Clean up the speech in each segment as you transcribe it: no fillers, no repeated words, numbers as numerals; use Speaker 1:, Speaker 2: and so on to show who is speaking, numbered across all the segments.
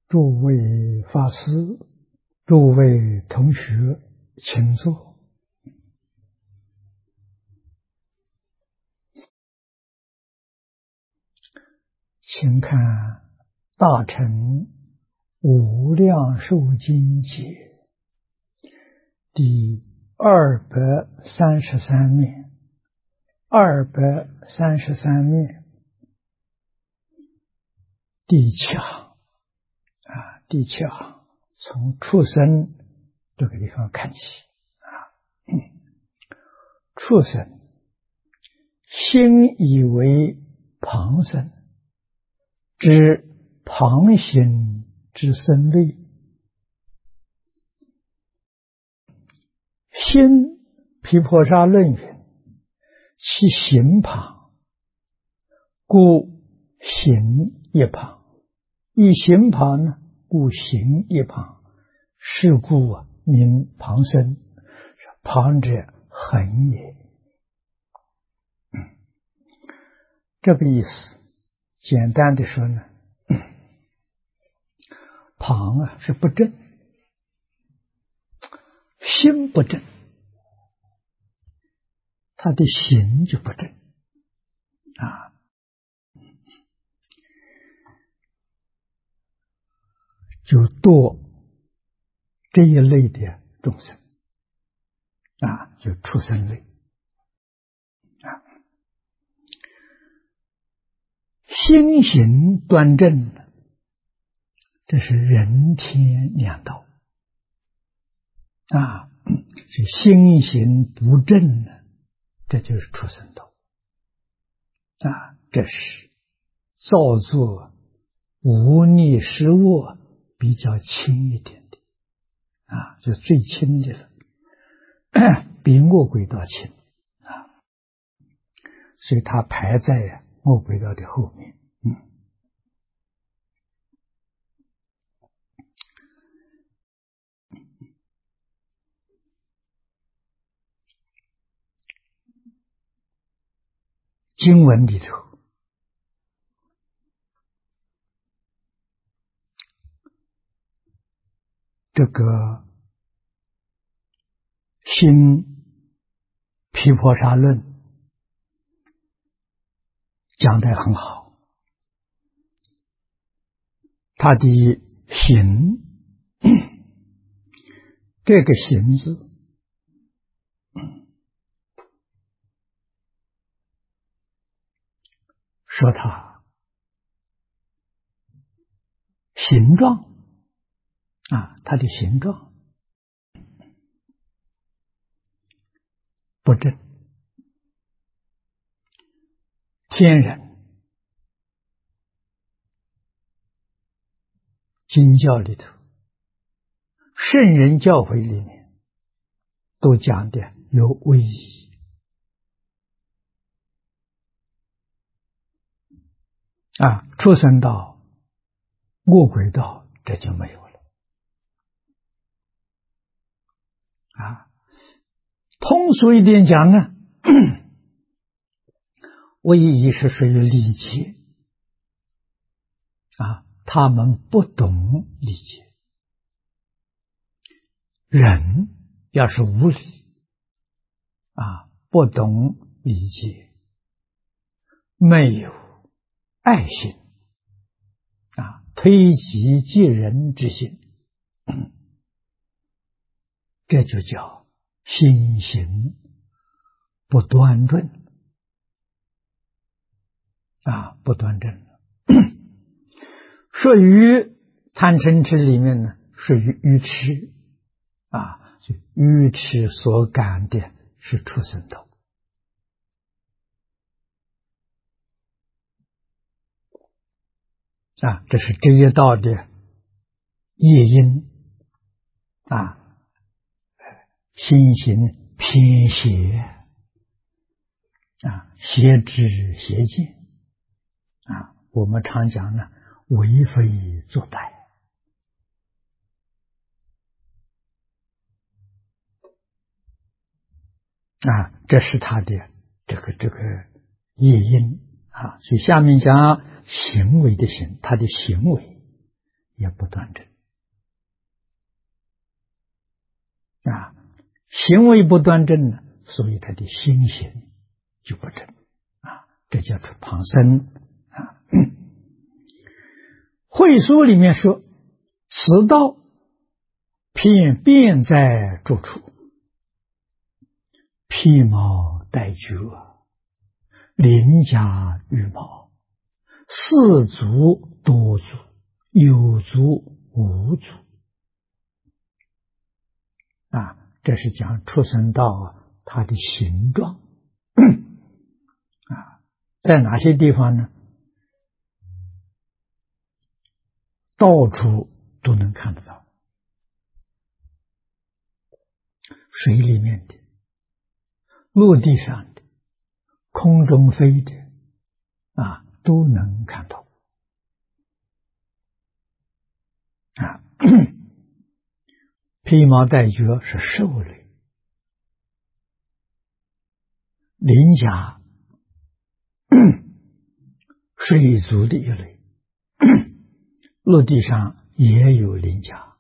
Speaker 1: 诸位法师、诸位同学，请坐。请看《大乘无量寿经解》第233面，233面第七行第七行从畜生这个地方看起畜生心以为旁生，知旁行之生类。心毗婆沙论云：其行旁，故行一旁。以行旁呢，故行一旁。是故名旁生，旁者恒也。这个意思简单的说呢，旁是不正，心不正，他的行就不正就堕这一类的众生就畜生类心行端正，这是人天两道是心行不正呢，这就是畜生道这是造作无逆失恶比较轻一点的就最轻的了，比恶鬼道轻所以它排在恶鬼道的后面。经文里头这个心毗婆沙论讲得很好，他的行这个行字说它形状它的形状不正，天人经教里头圣人教诲里面都讲的有威仪畜生道、恶鬼道这就没有了通俗一点讲呢，威仪是属于礼节他们不懂礼节。人要是无礼不懂礼节，没有爱心推己及人之心，这就叫心行不端正不端正属于贪嗔痴里面呢，属于愚痴就愚痴所感的是畜生道这是这一道的业因心行偏邪邪知邪见我们常讲呢，为非作歹这是他的这个业因所以下面讲行为的行，他的行为也不端正啊，行为不端正呢，所以他的心行就不正啊，这叫做旁生啊。会书里面说，此道偏便在诸处，披毛戴角，鳞甲羽毛，四足多足，有足无足啊，这是讲畜生道啊，它的形状啊，在哪些地方呢？到处都能看得到，水里面的、陆地上的、空中飞的啊，都能看到啊。披毛戴角是兽类，鳞甲水族的一类，陆地上也有鳞甲。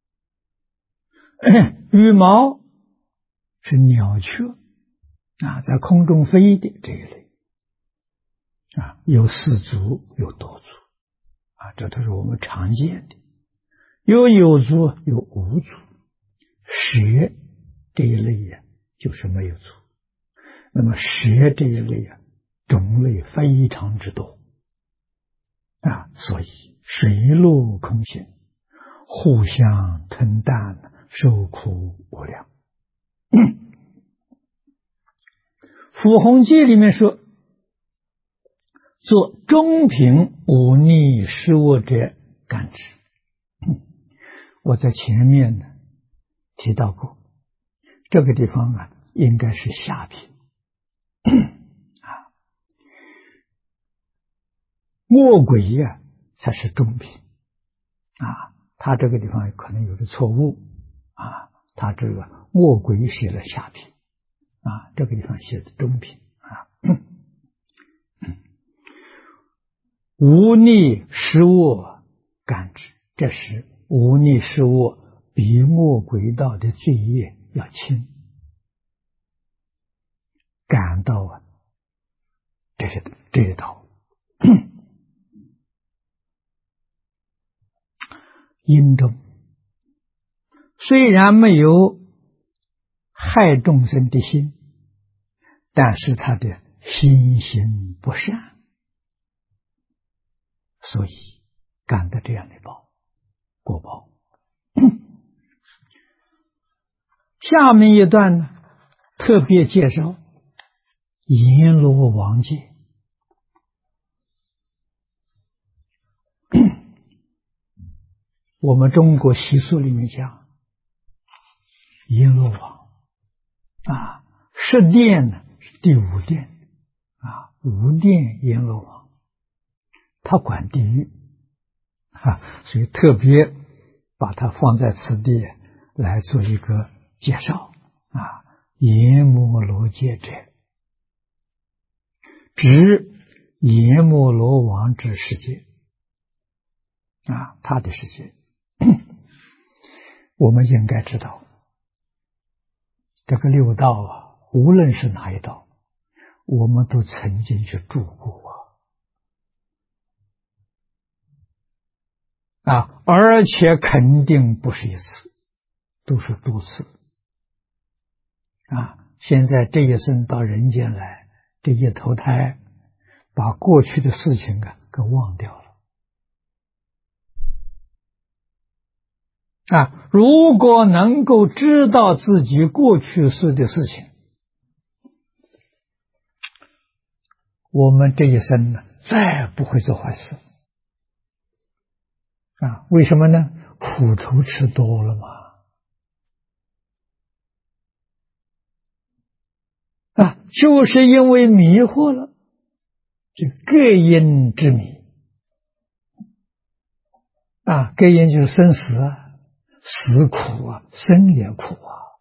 Speaker 1: 羽毛是鸟雀啊，在空中飞的这一类啊，有四足有多足啊，这都是我们常见的。有足有无足，蛇这一类呀，就是没有足。那么蛇这一类啊，种类非常之多啊，所以水陆空行，互相吞啖，受苦无量。辅弘记里面说，做中品忤逆失恶者感之。我在前面呢提到过，这个地方啊应该是下品啊，恶鬼呀才是中品啊。他这个地方可能有的错误啊，他这个恶鬼写了下品啊，这个地方写的中品啊。忤逆失恶感之，这是忤逆失恶比恶鬼道的罪业要轻，感到啊这一道阴中虽然没有害众生的心，但是他的心行不善，所以感到这样的果报。下面一段呢，特别介绍阎罗王界。我们中国习俗里面讲，阎罗王啊，十殿呢是第五殿啊，五殿阎罗王，他管地狱啊，所以特别把它放在此地来做一个介绍啊。阎摩罗界者，指阎摩罗王之世界啊，他的世界。我们应该知道，这个六道啊，无论是哪一道，我们都曾经去住过啊，而且肯定不是一次，都是多次啊。现在这一生到人间来，这一投胎，把过去的事情啊给忘掉了啊。如果能够知道自己过去世的事情，我们这一生呢，再不会做坏事啊。为什么呢？苦头吃多了嘛啊，就是因为迷惑了，这各因之迷啊，各因就是生死啊，死苦啊，生也苦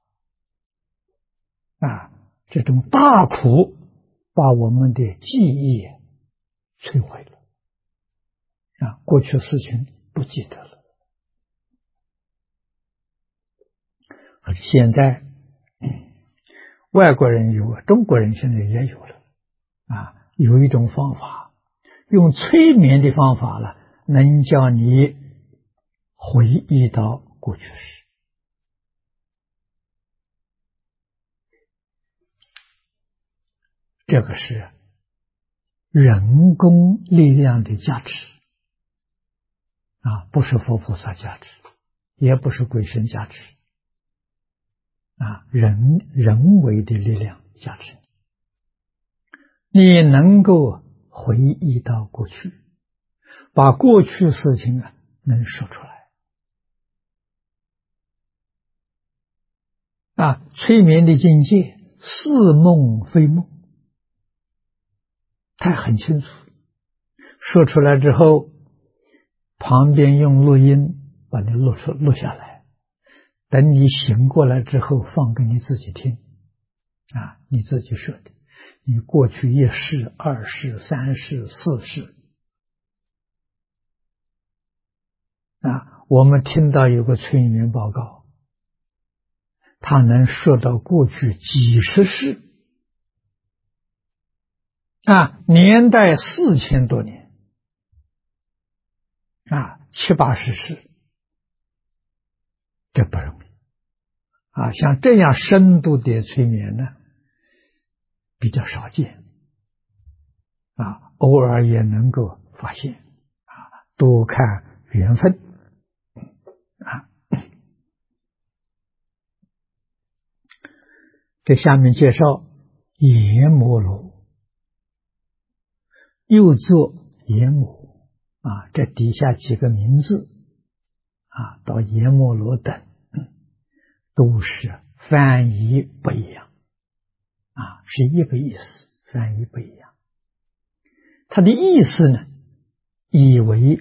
Speaker 1: 啊，这种大苦把我们的记忆摧毁了啊，过去事情不记得了可是现在外国人有，中国人现在也有了有一种方法，用催眠的方法了，能叫你回忆到过去时。这个是人工力量的加持不是佛菩萨加持，也不是鬼神加持人为的力量加持你能够回忆到过去，把过去事情能说出来催眠的境界似梦非梦，他很清楚，说出来之后，旁边用录音把你录下来，等你醒过来之后放给你自己听你自己说的，你过去一世、二世、三世、四世我们听到有个催眠报告，他能说到过去几十世年代4000多年70-80世，这不容易像这样深度的催眠呢比较少见偶尔也能够发现多看缘分给下面介绍阎摩罗，又作阎母这底下几个名字到阎摩罗等都是翻译不一样是一个意思，翻译不一样。它的意思呢，以为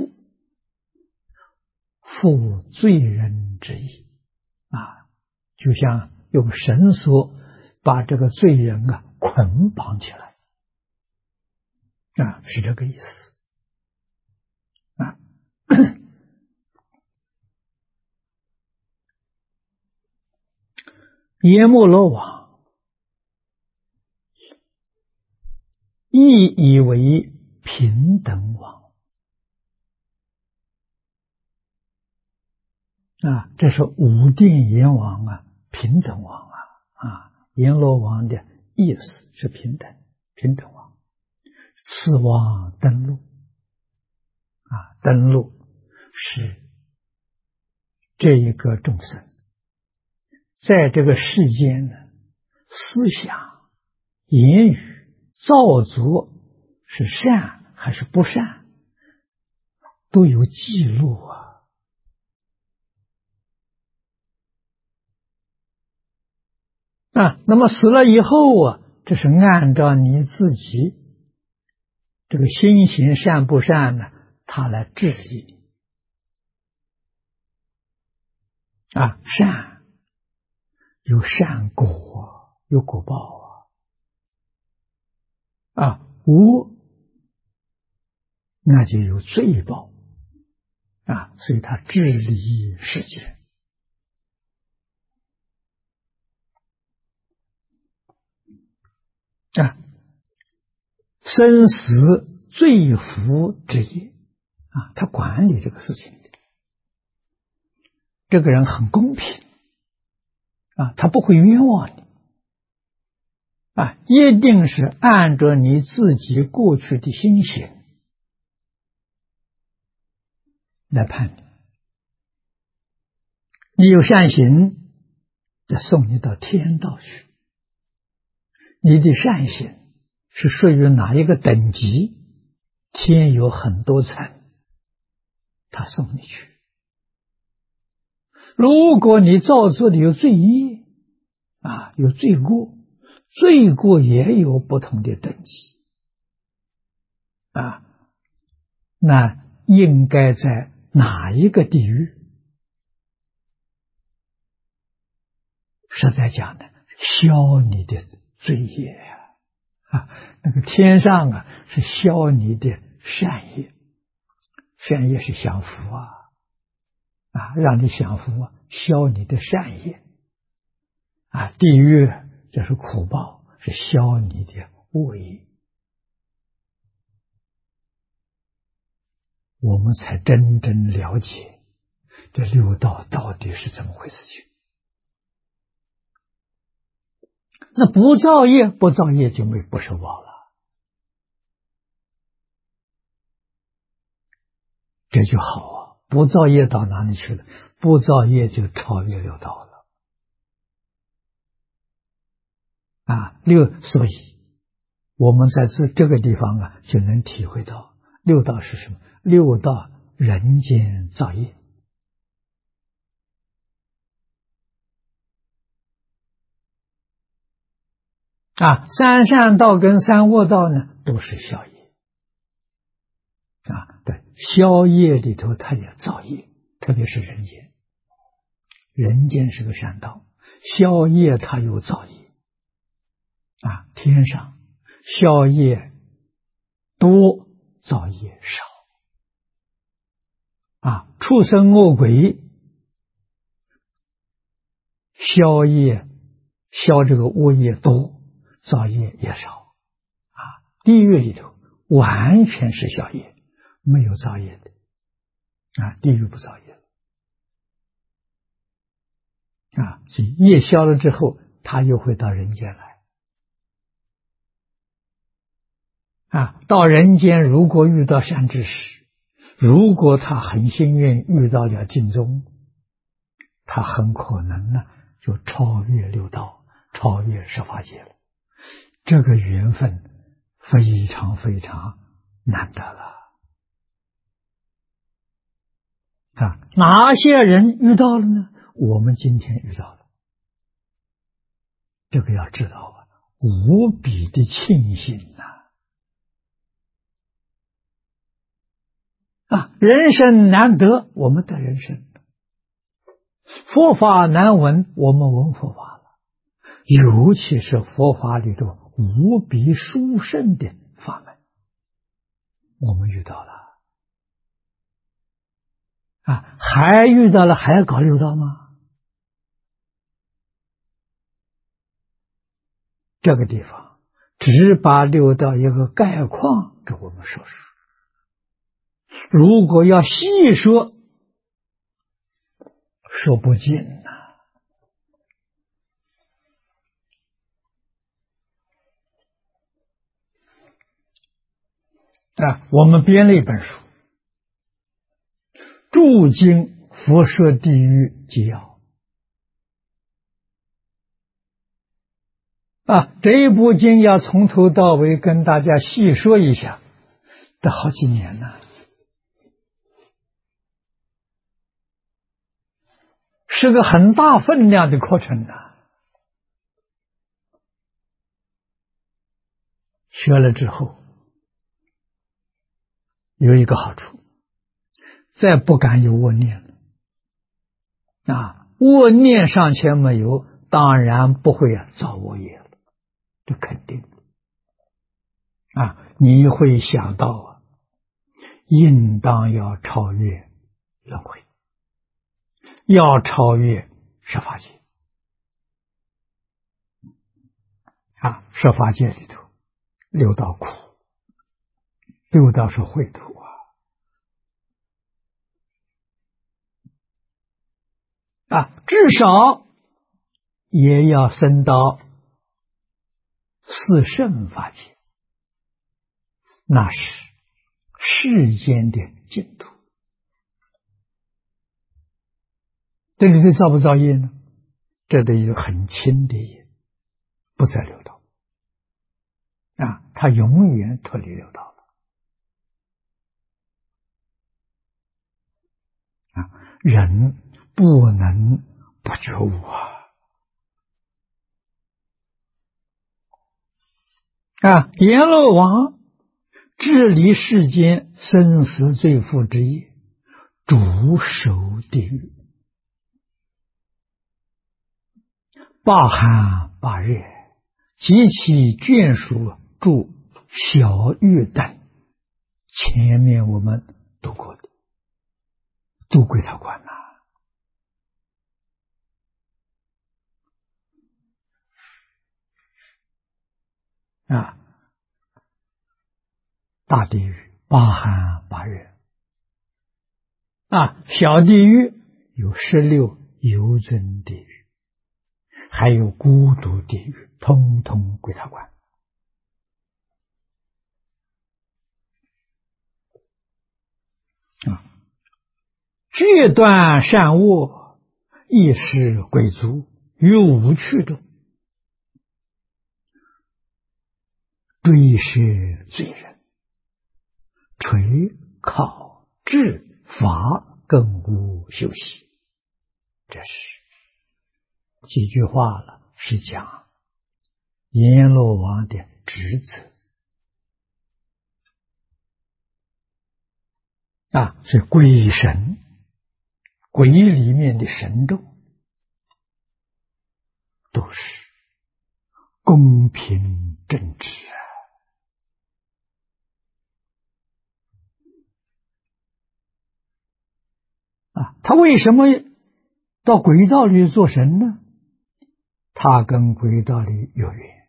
Speaker 1: 负罪人之意就像用绳索把这个罪人捆绑起来是这个意思阎摩罗王亦以为平等王这是五殿阎王平等王阎罗王的意思是平等王。次王登陆登陆是这一个众生在这个世间呢，思想、言语、造作是善还是不善，都有记录那么死了以后这是按照你自己这个心行善不善呢，他来治理善有善果，有果报无那就有罪报所以他治理世界生死罪福之业他管理这个事情的，这个人很公平他不会冤枉你一定是按照你自己过去的心行来判你。你有善行，就送你到天道去。你的善行是属于哪一个等级？天有很多层，他送你去。如果你造作的有罪业有罪过，罪过也有不同的等级那应该在哪一个地狱？实在讲呢，消你的罪业那个天上是消你的善业，善业是享福让你享福消你的善业地狱这是苦报，是消你的恶业，我们才真正了解这六道到底是怎么回事情。那不造业，不造业就不受报了。这就好啊！不造业到哪里去了？不造业就超越六道了。所以我们在这个地方就能体会到六道是什么？六道人间造业。三善道跟三恶道呢，都是消业。对，消业里头它也造业，特别是人间，人间是个善道，消业它有造业。天上消业多，造业少。畜生恶鬼消这个恶业多，造业也少。地狱里头完全是消业，没有造业的。地狱不造业所以业消了之后，他又会到人间来。到人间如果遇到善知识，如果他很幸运遇到了净宗，他很可能就超越六道，超越十法界了。这个缘分非常非常难得了。哪些人遇到了呢？我们今天遇到了，这个要知道无比的庆幸人生难得，我们得人生；佛法难闻，我们闻佛法了。尤其是佛法里头无比殊胜的法门，我们遇到了。还遇到了，还要搞六道吗？这个地方只把六道一个概况给我们说说。如果要细说，说不尽我们编了一本书《诸经佛说地狱纪要》这一部经要从头到尾跟大家细说一下，得好几年了。是个很大分量的课程学了之后有一个好处，再不敢有恶念了。恶念尚且没有，当然不会造恶业了，这肯定你会想到应当要超越轮回，要超越十法界十法界里头六道苦，六道是秽土至少也要升到四圣法界，那是世间的净土。这里头造不造业呢？这里有很轻的业，不在六道它永远脱离六道了人不能不觉悟阎罗王治理世间生死罪负之业，主守地狱罢寒罢热，及其眷属住小狱等，前面我们读过的，都归他管啊，大地狱八寒八热啊，小地狱有16游尊地狱，还有孤独地狱，通通归他管。啊，决断善恶，亦是鬼卒，于无趣中，追是罪人，垂考治罚更无休息。这是几句话了，是讲阎罗王的职责啊，所以鬼神，鬼里面的神众都是公平正直啊！他为什么到鬼道里做神呢？他跟鬼道里有缘。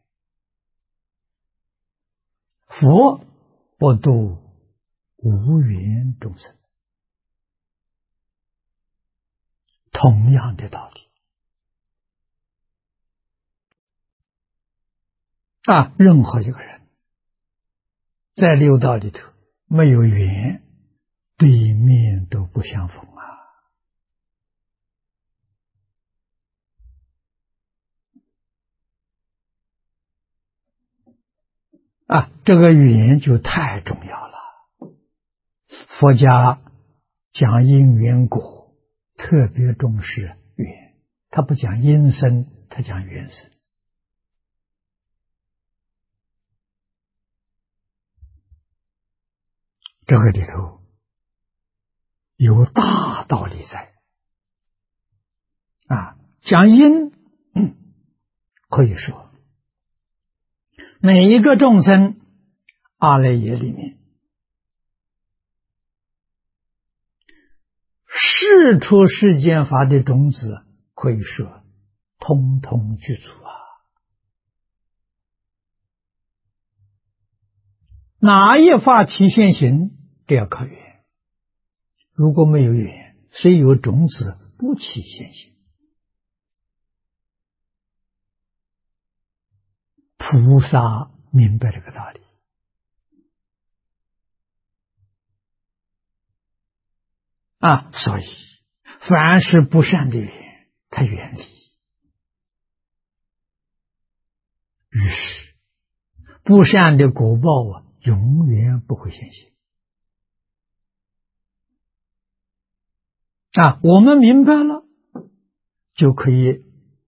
Speaker 1: 佛不度无缘众生，同样的道理啊！任何一个人在六道里头没有缘，对面都不相逢啊！这个缘就太重要了。佛家讲因缘果，特别重视缘，他不讲因生，他讲缘生。这个里头有大道理在啊！讲因，可以说每一个众生阿赖耶里面释出世间法的种子，可以说通通具足啊！哪一法起现行，这要靠缘。如果没有缘，虽有种子不起现行。菩萨明白这个道理啊，所以凡是不善的缘，他远离，于是不善的果报永远不会现行啊！我们明白了，就可以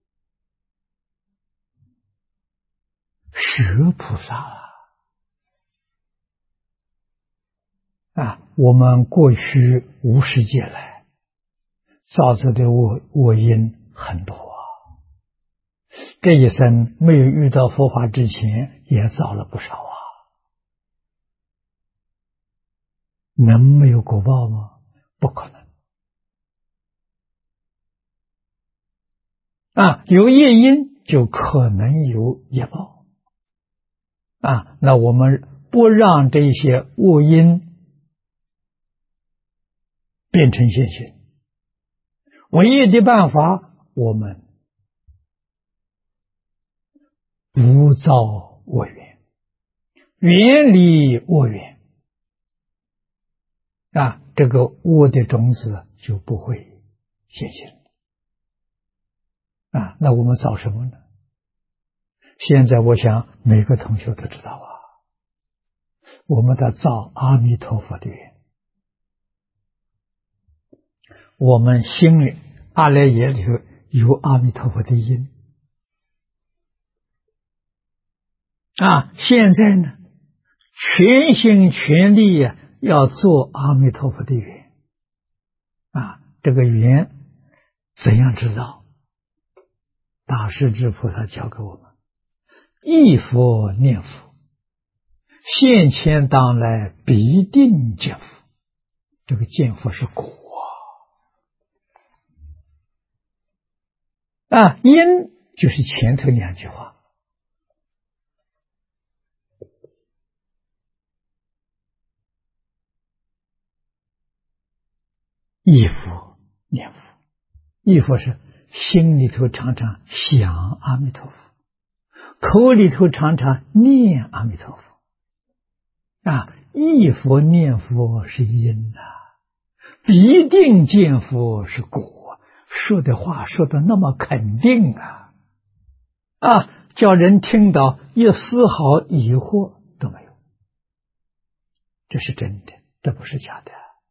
Speaker 1: 学菩萨了啊！我们过去无始劫来造作的恶因很多啊，这一生没有遇到佛法之前也造了不少啊，能没有果报吗？不可能啊！有业因就可能有业报啊！那我们不让这些恶因变成现行，唯一的办法，我们不造恶缘，远离恶缘啊，这个恶的种子就不会现行啊。那我们造什么呢？现在我想每个同学都知道啊，我们在造阿弥陀佛的缘，我们心里阿赖耶里头有阿弥陀佛的因啊。现在呢，全心全力要做阿弥陀佛的缘啊。这个缘怎样制造？大势至菩萨教给我们：忆佛念佛，现前当来必定见佛。这个见佛是果啊，因就是前头两句话忆佛念佛，忆佛是心里头常常想阿弥陀佛，口里头常常念阿弥陀佛。忆佛念佛是因必定见佛是果。说的话说的那么肯定叫人听到一丝毫疑惑都没有。这是真的，这不是假的。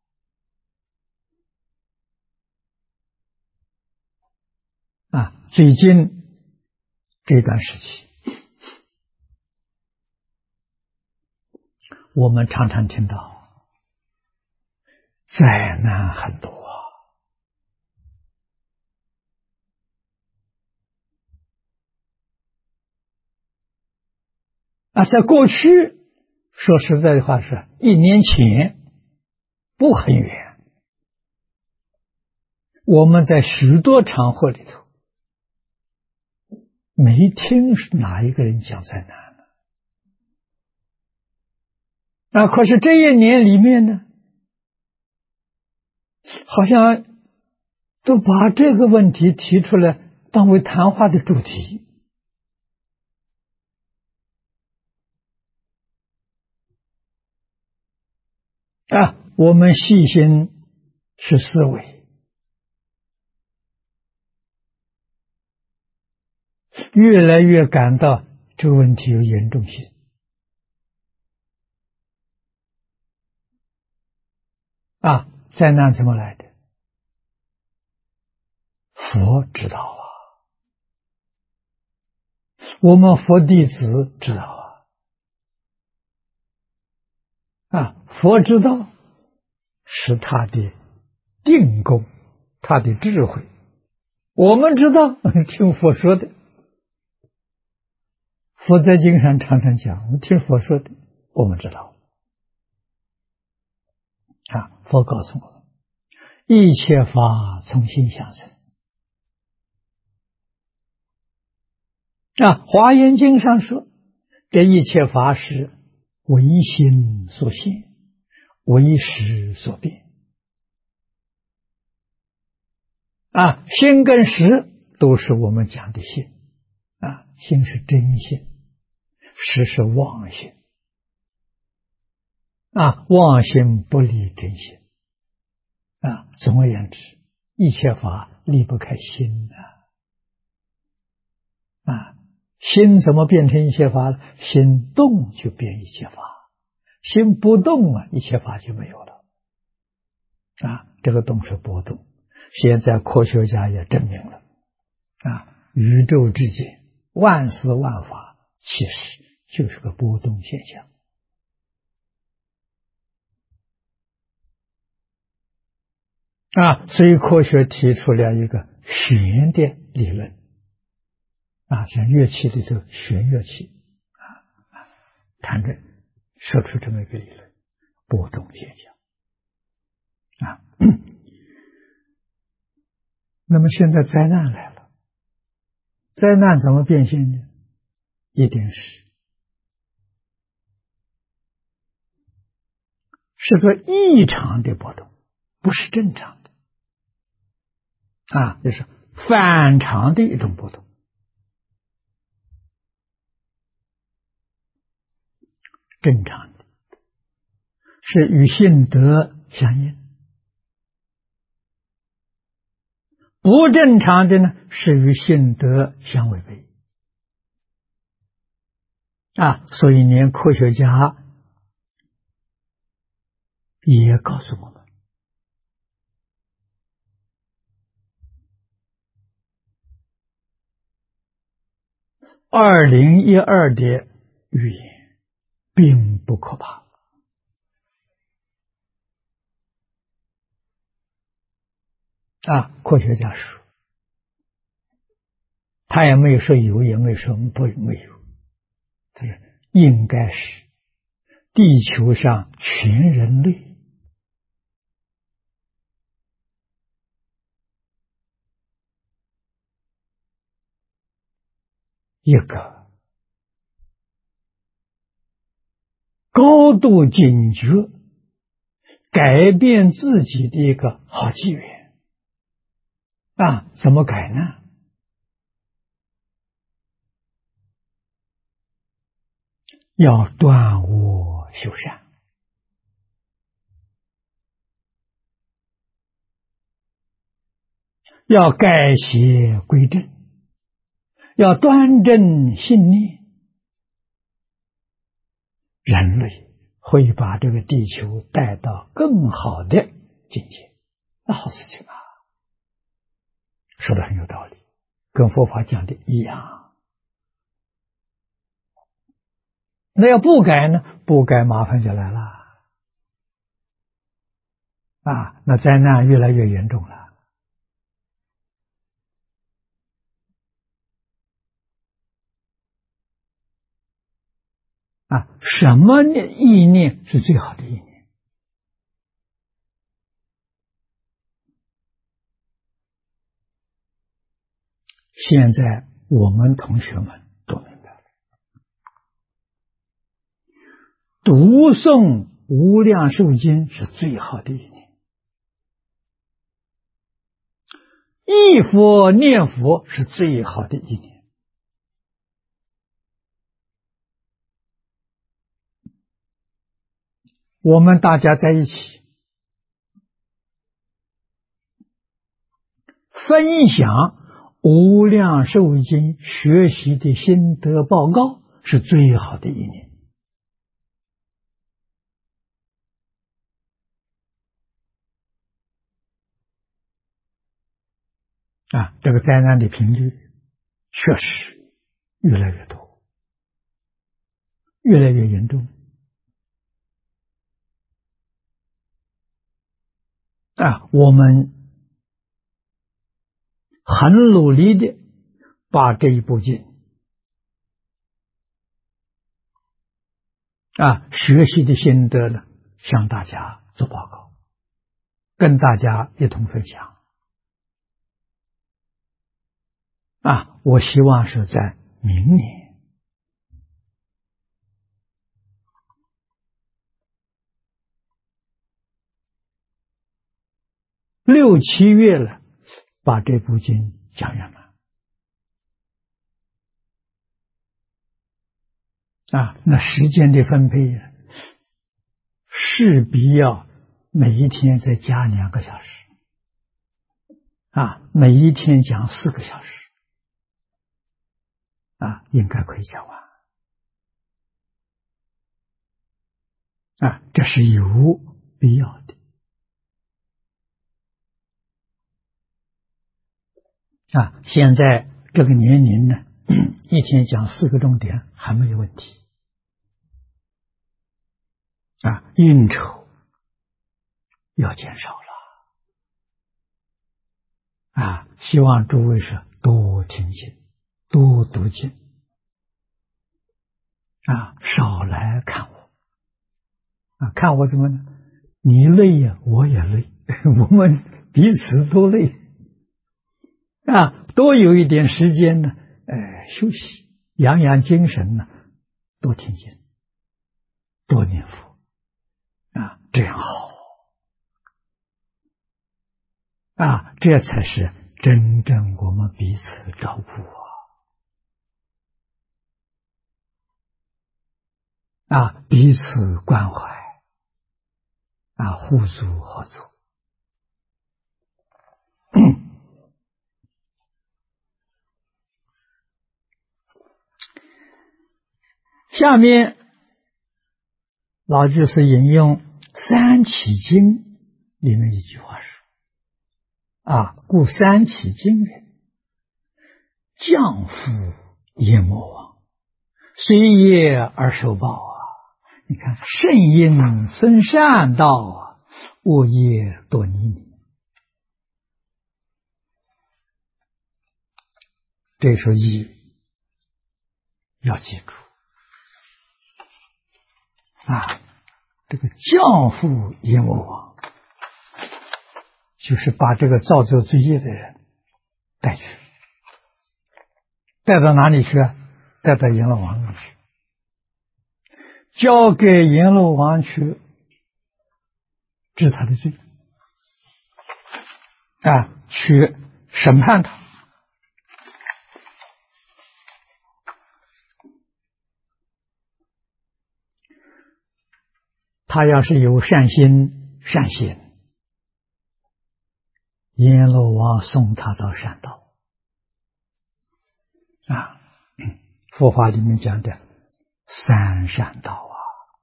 Speaker 1: 最近这段时期，我们常常听到灾难很多在过去说实在的话是1年前，不很远，我们在许多场合里头没听哪一个人讲灾难了。可是这1年里面呢，好像都把这个问题提出来当为谈话的主题。我们细心去思维，越来越感到这个问题有严重性。灾难怎么来的？佛知道我们佛弟子知道佛知道是他的定功，他的智慧。我们知道听佛说的，佛在经上常常讲，听佛说的，我们知道佛告诉我们，一切法从心想生。华严经上说，这一切法是唯心所现，唯识所变。心跟识都是我们讲的心心是真心，识是妄心妄心不离真心总而言之，一切法离不开心心怎么变成一切法？心动就变一切法，心不动一切法就没有了这个动是波动。现在科学家也证明了宇宙之间万事万法其实就是个波动现象所以科学提出了一个弦的理论像乐器里头弦乐器弹着说出这么一个理论，波动现象那么现在灾难来了，灾难怎么变现呢？一定是个异常的波动，不是正常的就是反常的一种波动。正常的是与性德相应，不正常的呢是与性德相违背所以连科学家也告诉我们2012的预言并不可怕科学家说，他也没有说有，也没有说没有，他说应该是地球上全人类一个高度警觉改变自己的一个好机缘啊！怎么改呢？要断恶修善，要改邪归正，要端正信念，人类会把这个地球带到更好的境界，那好事情啊！说的很有道理，跟佛法讲的一样。那要不改呢？不改麻烦就来了啊！那灾难越来越严重了啊！什么意念是最好的意念？现在我们同学们都明白了，读诵无量寿经是最好的意念，忆佛念佛是最好的意念。我们大家在一起分享无量寿经学习的心得报告是最好的意念啊！这个灾难的频率确实越来越多，越来越严重啊！我们很努力的把这一部经学习的心得呢，向大家做报告，跟大家一同分享啊！我希望是在明年6、7月了，把这部经讲圆满啊！那时间的分配势必要每一天再加2个小时啊，每一天讲4个小时啊，应该可以讲完啊，这是有必要的啊。现在这个年龄呢，一天讲4个重点还没有问题啊，应酬要减少了啊！希望诸位是多听经，多读经啊，少来看我啊！看我怎么呢？你累呀，我也累，我们彼此都累啊！多有一点时间呢，休息，养养精神呢，多听经，多念佛啊，这样好啊！这才是真正我们彼此照顾啊，彼此关怀啊，互助合作。下面老居士引用《三起经》里面一句话说啊，故三起经云：降伏业魔王，随业而受报啊！你看，圣因生善道啊，恶业堕泥泞。这说义要记住啊，这个降伏阎魔王，就是把这个造作罪业的人带去，带到哪里去啊？带到阎罗王那里去，交给阎罗王去治他的罪啊，去审判他。他要是有善心善行，阎罗王送他到善道啊。佛法里面讲的三善道啊，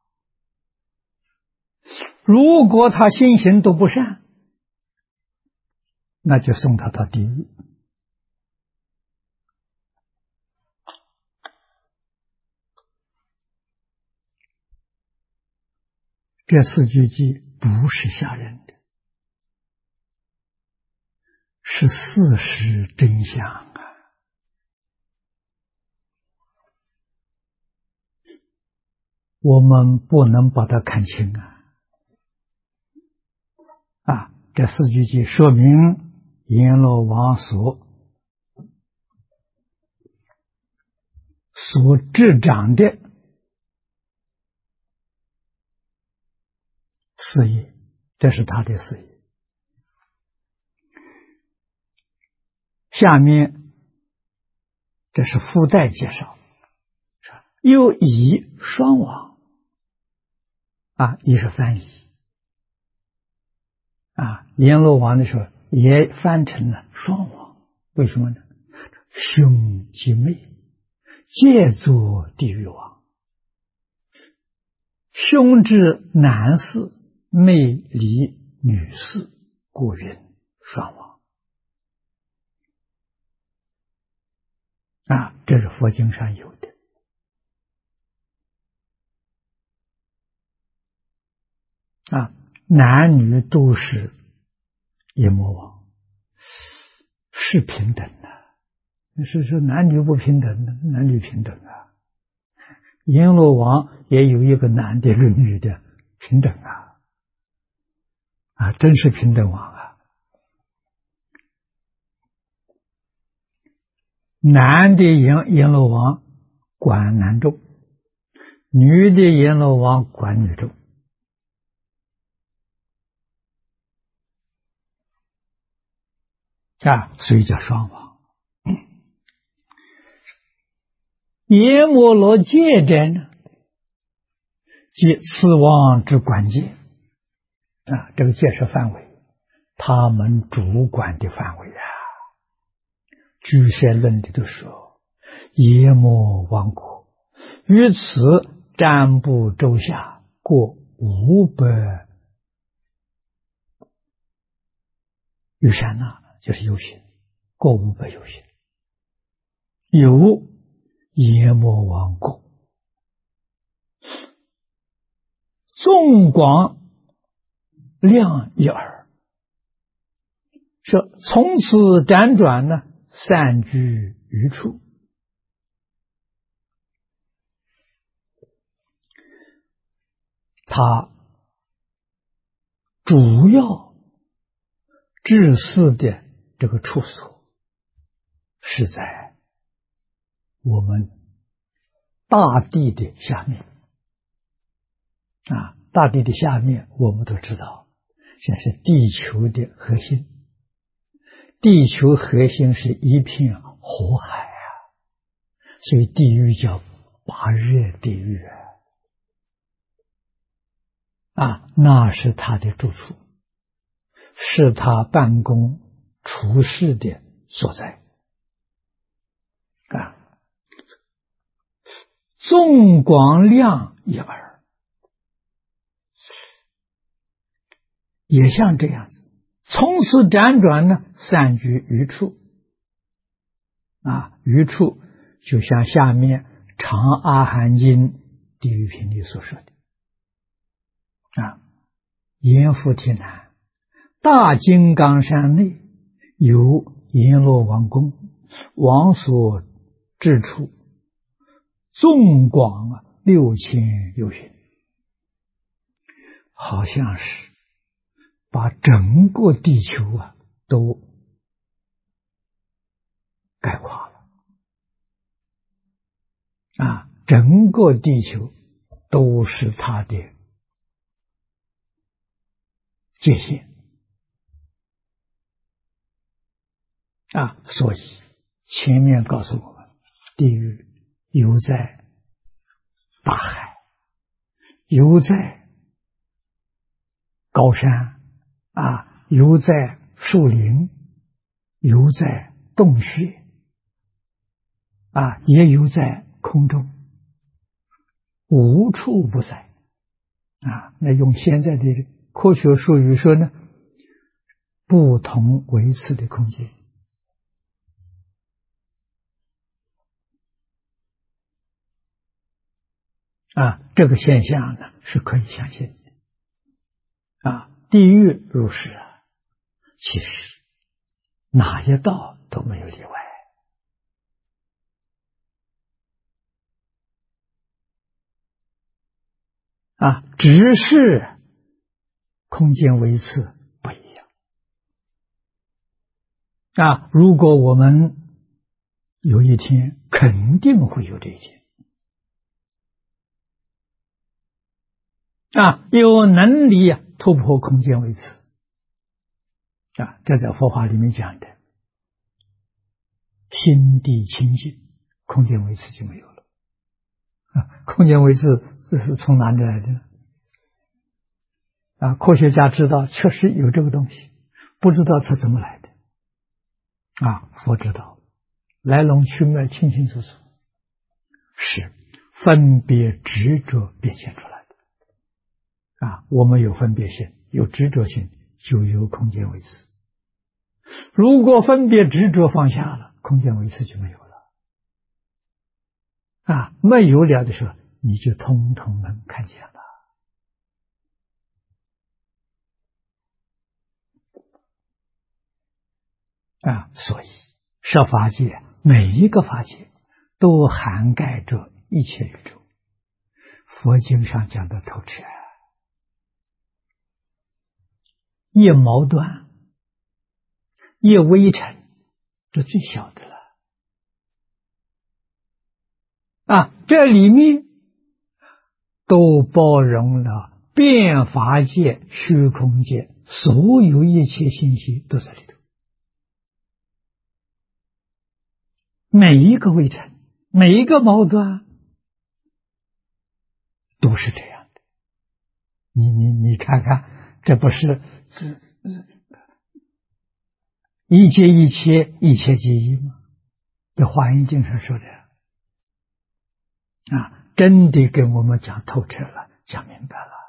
Speaker 1: 如果他心行都不善，那就送他到地狱。这四句偈不是吓人的，是事实真相啊！我们不能把它看轻啊！这四句偈说明阎罗王所执掌的事业，这是他的事业。下面这是附带介绍，又以双王啊，也是翻译啊，阎罗王的时候也翻成了双王，为什么呢？兄及妹，皆作地狱王。兄之男士，妹离女士，故云双王啊，这是佛经上有的啊，男女都是阎魔王，是平等的，是说男女不平等的，男女平等啊。阎罗王也有一个男的一个女的，平等啊，真是平等王啊。男的阎罗王管男众，女的阎罗王管女众啊，所以叫双王。阎摩罗界者呢，即此王之管界啊，这个界是范围，他们主管的范围啊。居士论里头说，阎摩王国于此占卜周下，过500由善那，就是有形，过500有形，有阎摩王国，纵广量一耳，说从此辗转呢，散居于处。他主要治世的这个处所是在我们大地的下面啊，大地的下面我们都知道，现在是地球的核心，地球核心是一片火海啊，所以地狱叫8热地狱啊，那是他的住处，是他办公处事的所在啊。纵广量一耳，也像这样子，从此辗转呢，散居于处啊，于处就像下面长阿含经地狱品里所说的啊，阎浮提南大金刚山内有阎罗王宫，王所治处纵广6000由旬，好像是把整个地球都概括了啊，整个地球都是他的界限所以前面告诉我们，地狱有在大海，有在高山有在树林，有在洞穴也有在空中，无处不在那用现在的科学术语说呢，不同维次的空间这个现象呢是可以相信的地狱如是其实哪一道都没有例外只是空间维次不一样如果我们有一天肯定会有这一天有能力突破空间维次这在佛法里面讲的，心地清净，空间维次就没有了空间维次这是从哪里来的科学家知道确实有这个东西，不知道它怎么来的佛知道来龙去脉清清楚楚，是分别执着变现出来的我们有分别心，有执着心，就有空间维次。如果分别执着放下了，空间维次就没有了没有了的时候，你就通通能看见了所以设法界每一个法界都涵盖着一切宇宙，佛经上讲的透彻一毛断一微尘，这最小的了这里面都包容了变法界虚空界所有一切信息都在里头，每一个微尘，每一个毛端都是这样的。你看看，这不是一切一切，一切皆一吗？这华严经上说的真的给我们讲透彻了，讲明白了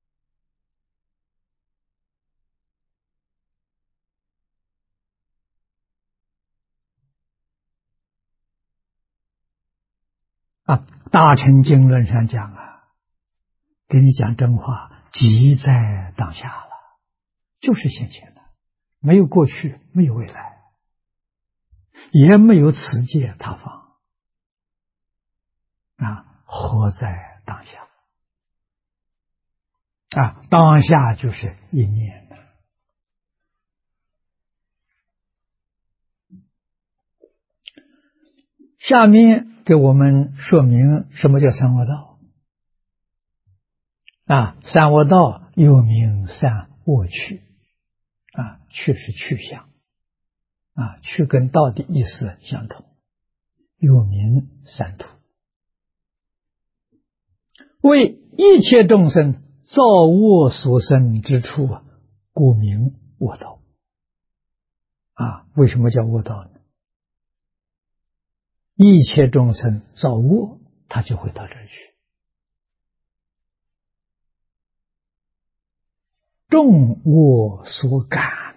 Speaker 1: 大乘经论上讲给你讲真话，即在当下了，就是现前的，没有过去，没有未来，也没有此界他方活在当下当下就是一念下面给我们说明什么叫三恶道三恶道又名三恶趣趣是去向去跟道的意思相同，又名三途，为一切众生造恶所生之处故名恶道为什么叫恶道呢？一切众生造恶，他就会到这儿去。众恶所感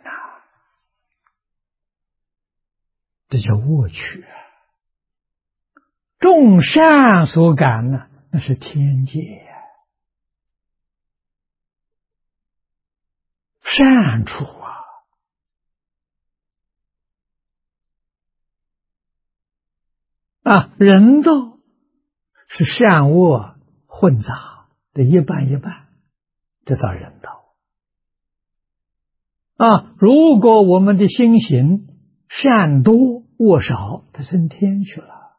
Speaker 1: 这叫恶趣众善所感那是天界善处人道是善恶混杂的一半一半，这叫人道如果我们的心行善多恶少，它升天去了。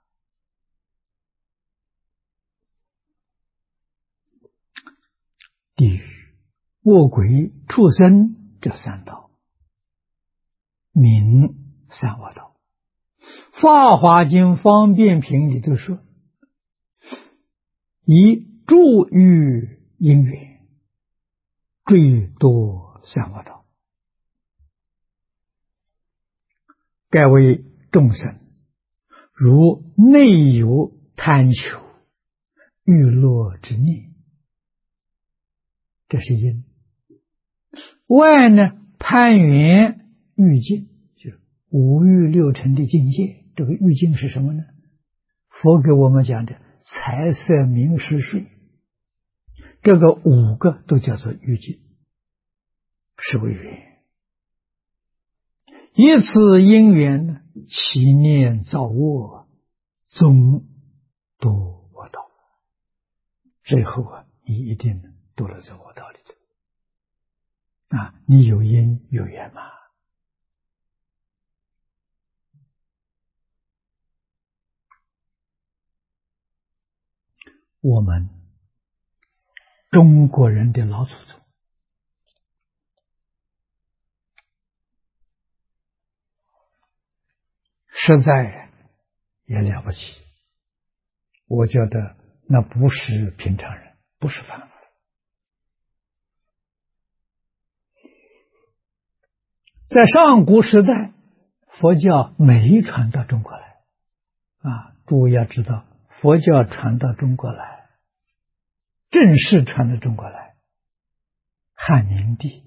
Speaker 1: 地狱恶鬼、畜生这三道，名三恶道。法华经方便品里头说，以助于因缘，最多三恶道。盖为众生如内有贪求欲乐之念，这是因；外呢攀缘欲境，就是五欲六尘的境界。这个欲境是什么呢？佛给我们讲的财色名食睡，这个五个都叫做欲境，是为缘。以此因缘呢，起念造恶，终堕恶道。最后你一定堕落在恶道里头。你有因有缘嘛？我们中国人的老祖宗实在也了不起，我觉得那不是平常人，不是凡夫。在上古时代，佛教没传到中国来诸位要知道，佛教传到中国来，正式传到中国来，汉明帝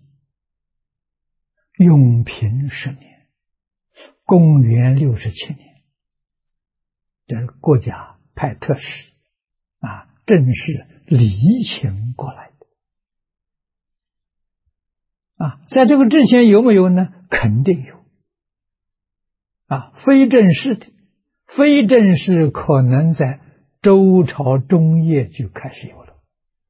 Speaker 1: 永平10年，公元67年，这是国家派特使正式礼请过来的在这个之前有没有呢？肯定有非正式的，非正式可能在周朝中叶就开始有了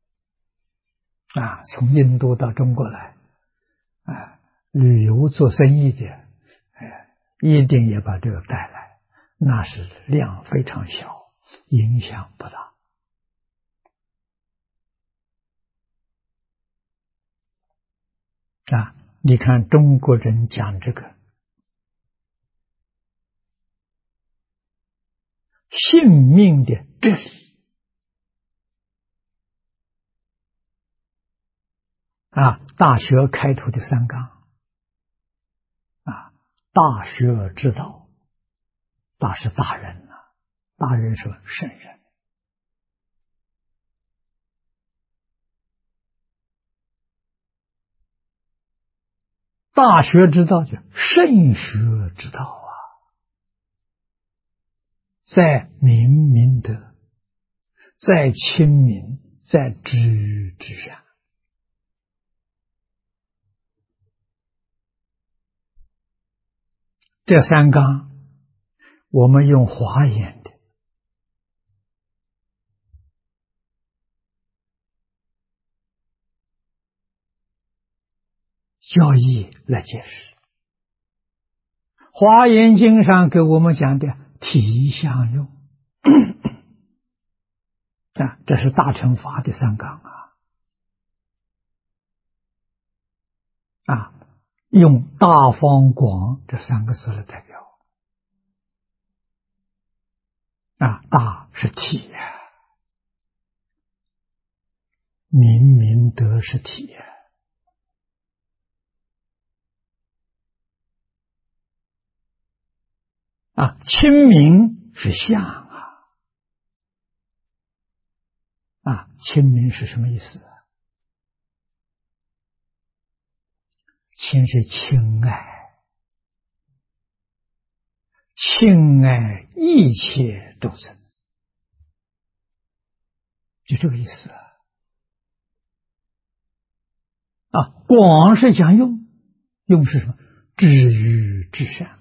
Speaker 1: 从印度到中国来旅游做生意的一定也把这个带来，那是量非常小，影响不大你看中国人讲这个性命的哲理大学开头的3纲大学之道，大是大人大人是圣人，大学之道就圣学之道在明明德，在亲民，在知之上这3纲我们用华严的教义来解释。华严经上给我们讲的体相用这是大乘法的3纲用大方广这3个字来代表大是体明明德是体亲民是相亲民是什么意思？亲是亲爱，亲爱一切众生，就这个意思广是讲用，用是什么？至于至善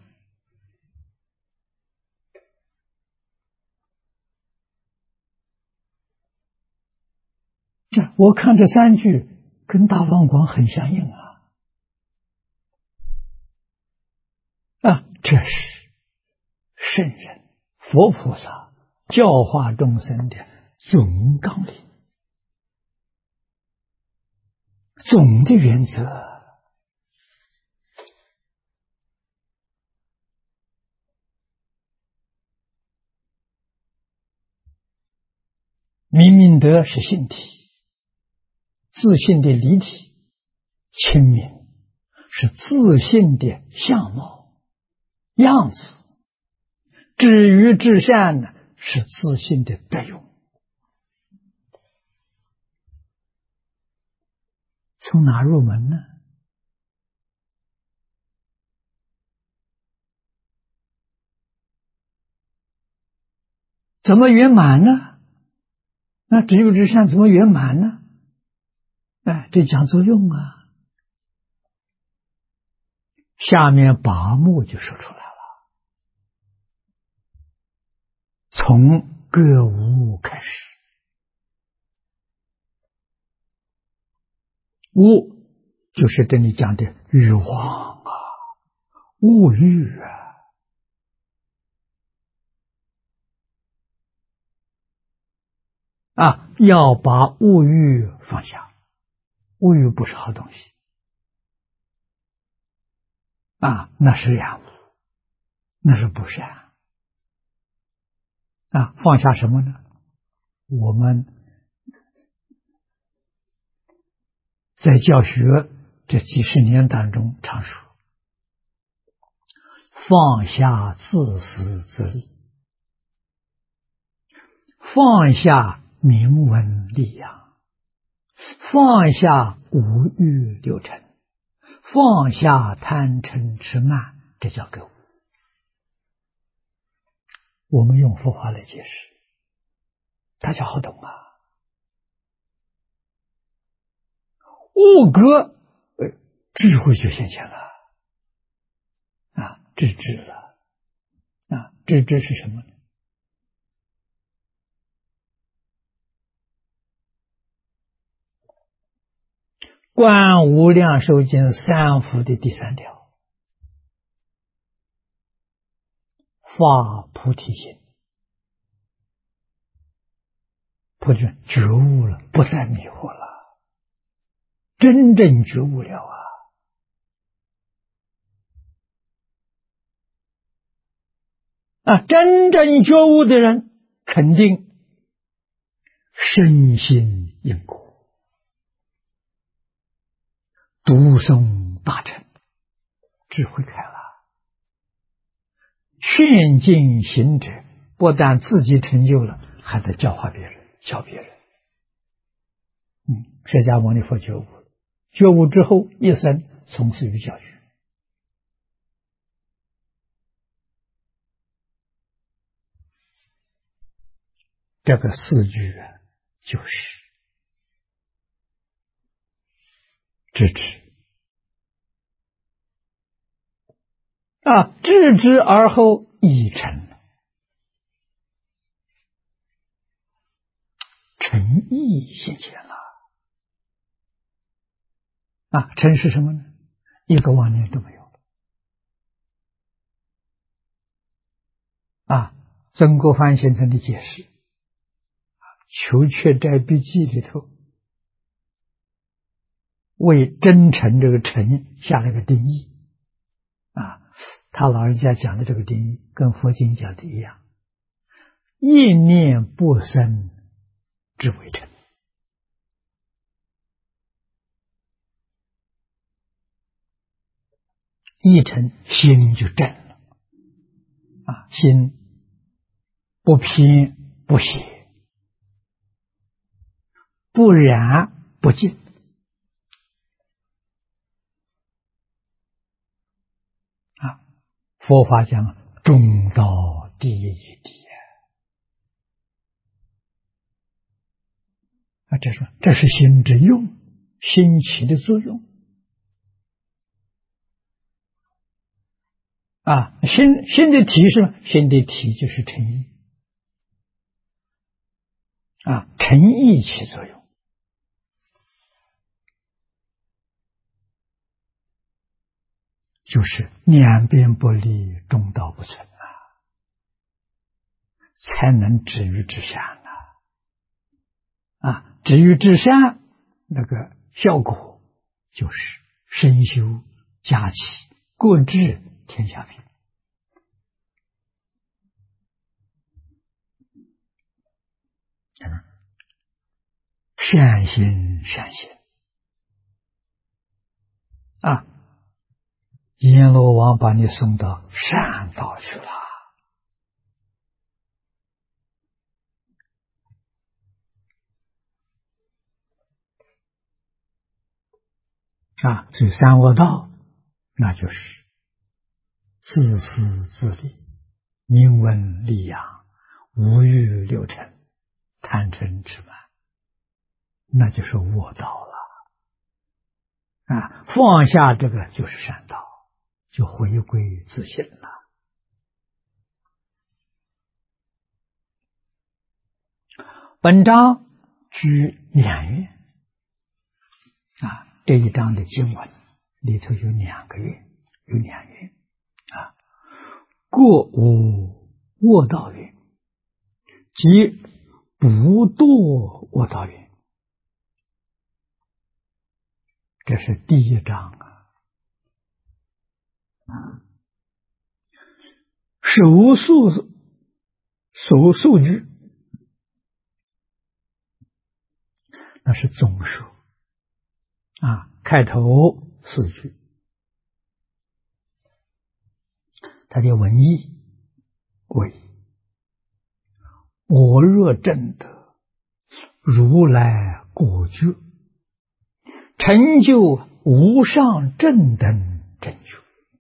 Speaker 1: 我看这3句跟大方广很相应这是圣人佛菩萨教化众生的总纲领， 总的原则。明明德是性体，自性的离体；清明是自性的相貌、样子；止于至善呢，是自性的德用。从哪入门呢？怎么圆满呢？那止于至善怎么圆满呢？这讲作用啊。下面八目就说出来了，从各无开始。无就是这里讲的欲望啊，物欲要把物欲放下。物欲不是好东西那是染污，那是不善放下什么呢？我们在教学这几十年当中常说，放下自私自利，放下名闻利养，放下五欲六尘，放下贪嗔痴慢，这叫格物。我们用佛法来解释，大家好懂啊。物格，智慧就现前了知知了知知是什么呢？观无量寿经三福的第3条，发菩提心，菩提心觉悟了，不再迷惑了，真正觉悟了真正觉悟的人肯定深信因果，读诵大乘，智慧开了，劝进行者，不但自己成就了，还得教化别人，教别人。释迦牟尼佛觉悟了，觉悟之后一生从事于教育。这个4句就是知之知之而后意诚，诚意现前了诚是什么呢？一个妄念都没有了曾国藩先生的解释，求确斋笔记里头为真诚这个诚下了个定义他老人家讲的这个定义跟佛经讲的一样，一念不生之为诚。一诚，心就正了心不偏不邪，不染不净佛法讲中道第一义谛这是心之用，心起的作用心的体是什么？心的体就是诚意诚意起作用，就是两边不离，中道不存才能止于至善止于至善那个效果就是身修家齐，国治天下平。善心善行啊！阎罗王把你送到善道去了啊！所以三恶道，那就是自私自利、名闻利养、五欲六尘、贪嗔痴慢，那就是恶道了啊！放下这个就是善道，就回归自性了。本章举两愿啊，这一章的经文里头有两个愿，有两愿啊，过无恶道愿及不堕恶道愿，这是第一章啊。首数句那是总数啊，开头四句，它的文意为：我若证得如来果觉，成就无上正等正觉，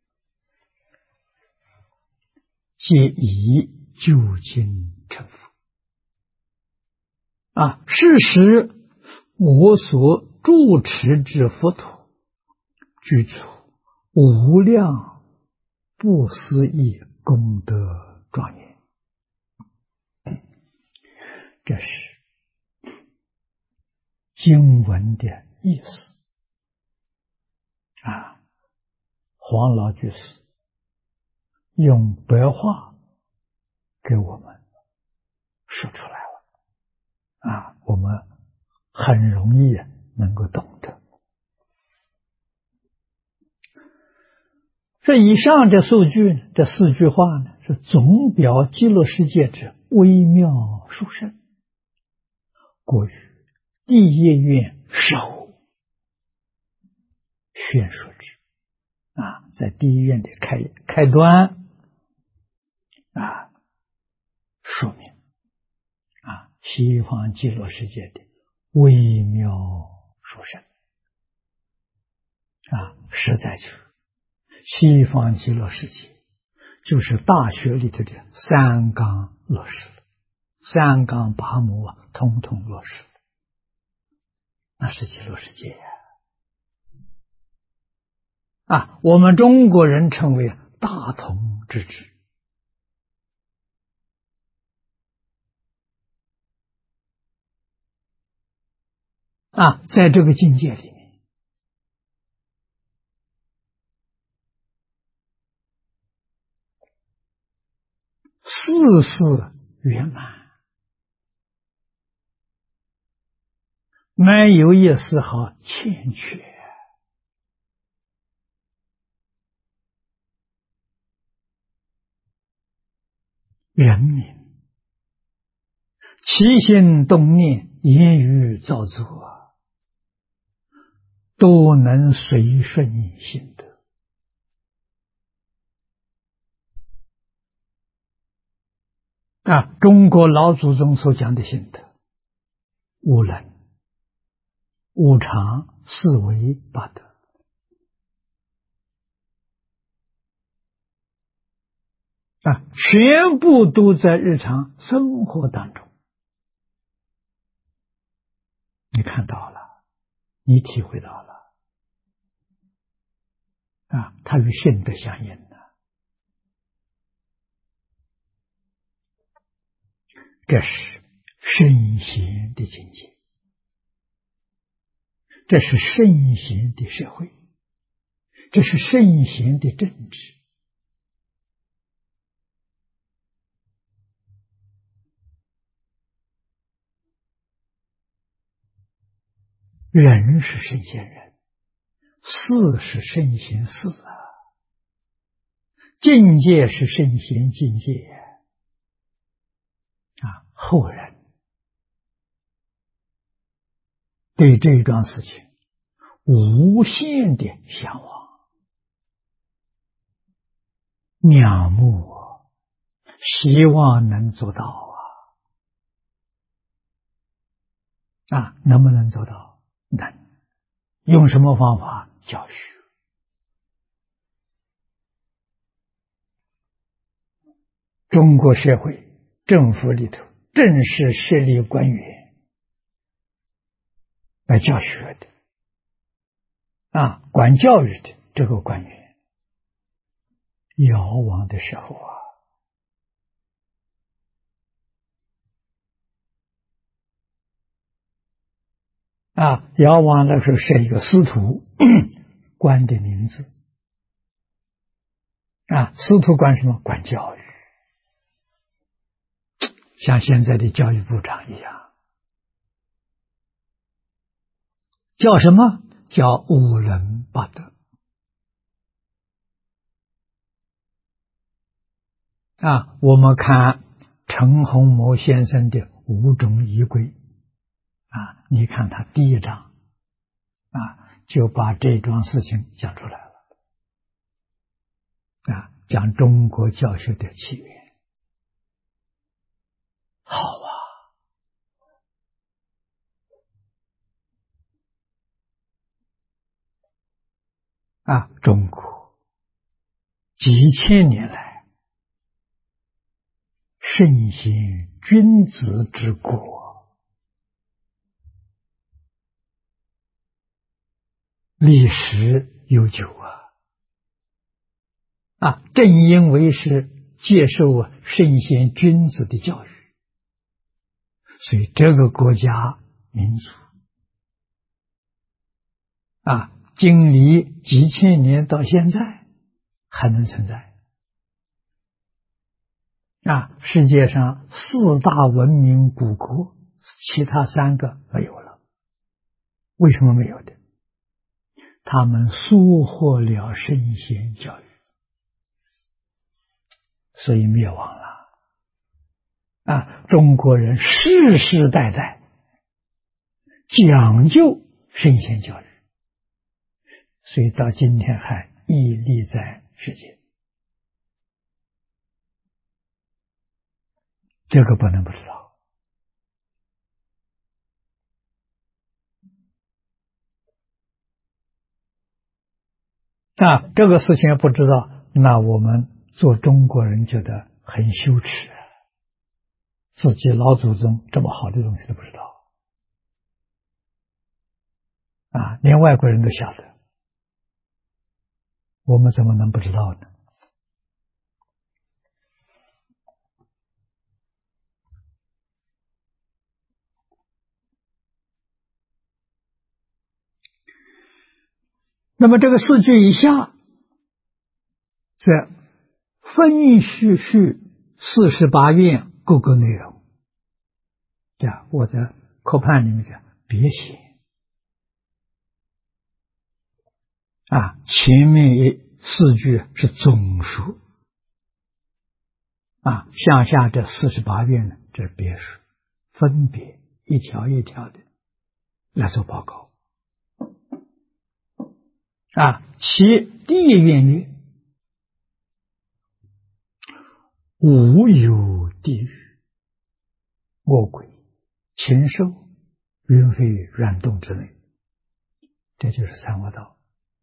Speaker 1: 皆以究竟成佛啊！是时我所住持之佛土，具足无量不思议功德庄严。这是经文的意思啊！黄老居士用白话给我们说出来了啊，我们很容易能够懂得。这以上这数句，这四句话呢，是总表极乐世界之微妙殊胜，过于第一愿首宣说之啊，在第一愿的开端啊，说明啊，西方极乐世界的微妙殊胜啊，实在就是西方极乐世界就是大学里头的三纲落实了，三纲八目啊，统统落实了，那是极乐世界啊！我们中国人称为大同之治啊，在这个境界里面，事事圆满，没有一丝毫欠缺。人民起心动念、言语造作，都能随顺心得啊！中国老祖宗所讲的心得，无能、无常、四维八德啊，全部都在日常生活当中，你看到了，你体会到了啊，它与性德相应的，这是圣贤的境界，这是圣贤的社会，这是圣贤的政治。人是圣贤人， 事是圣贤事啊，境界是圣贤境界啊。后人对这一桩事情无限的向往、仰慕，希望能做到能不能做到？能。用什么方法？教育。中国社会政府里头正式设立官员来教学的管教育的这个官员，尧王的时候尧王那时候设一个司徒官的名字司徒管什么？管教育，像现在的教育部长一样，叫什么？叫五伦八德我们看陈洪模先生的五种仪规你看他第一章就把这桩事情讲出来了讲中国教学的起源。好中国几千年来圣贤君子之国，历史悠久正因为是接受圣贤君子的教育，所以这个国家民族经历几千年到现在还能存在世界上4大文明古国，其他3个没有了。为什么没有的？他们疏忽了圣贤教育，所以灭亡了中国人世世代代讲究圣贤教育，所以到今天还屹立在世界，这个不能不知道这个事情不知道，那我们做中国人觉得很羞耻，自己老祖宗这么好的东西都不知道连外国人都晓得，我们怎么能不知道呢？那么这个4句以下，这分叙48愿各个内容我在课判里面讲别写前面4句是总数向下这48愿呢，这是别数，分别一条一条的来做报告其第一愿曰：无有地狱、恶鬼、禽兽、云飞软动之类，这就是三恶道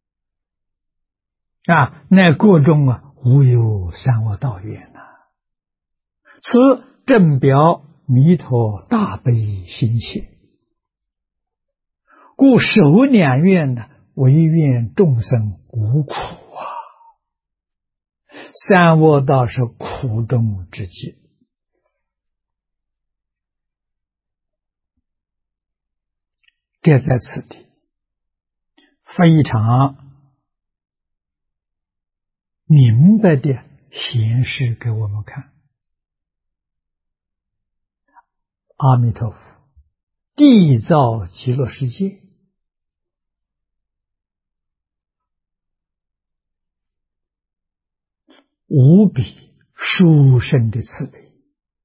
Speaker 1: 那各中无有三恶道愿此正表弥陀大悲心切，故首2愿唯愿众生无苦三恶道是苦中之极这在此地非常明白的显示给我们看。阿弥陀佛缔造极乐世界， 无比殊胜的慈悲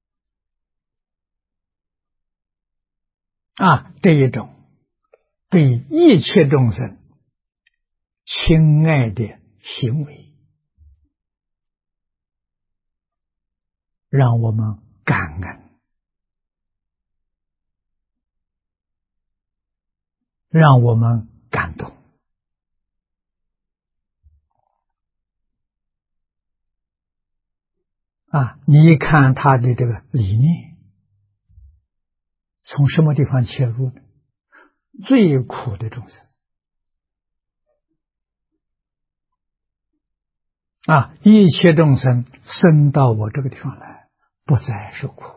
Speaker 1: 这一种对一切众生亲爱的行为，让我们感恩，让我们感动你看他的这个理念从什么地方切入呢？最苦的众生一切众生生到我这个地方来，不再受苦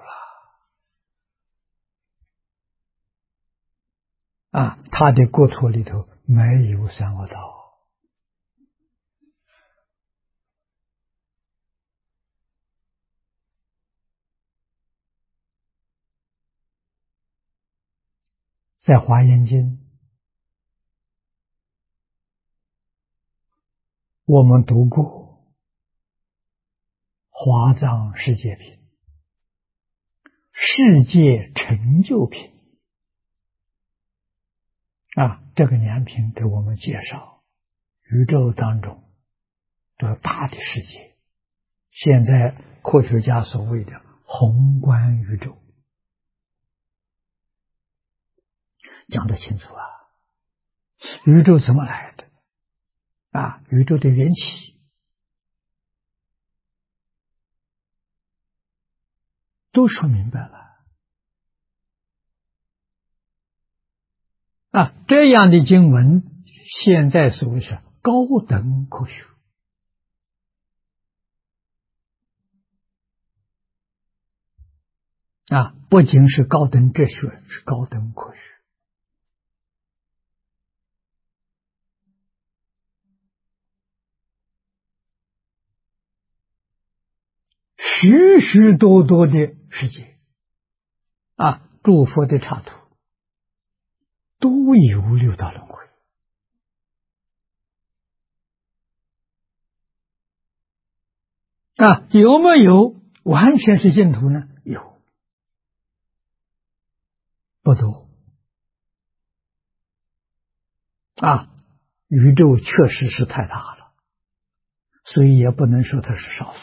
Speaker 1: 了他的国土里头没有三恶道。在华严经我们读过华藏世界品、世界成就品这个年品给我们介绍宇宙当中这个大的世界，现在科学家所谓的宏观宇宙，讲得清楚宇宙怎么来的宇宙的缘起都说明白了这样的经文现在所谓是高等科学不仅是高等哲学，是高等科学。许许多多的世界诸佛的刹土都有六道轮回有没有完全是净土呢？有，不多宇宙确实是太大了，所以也不能说它是少数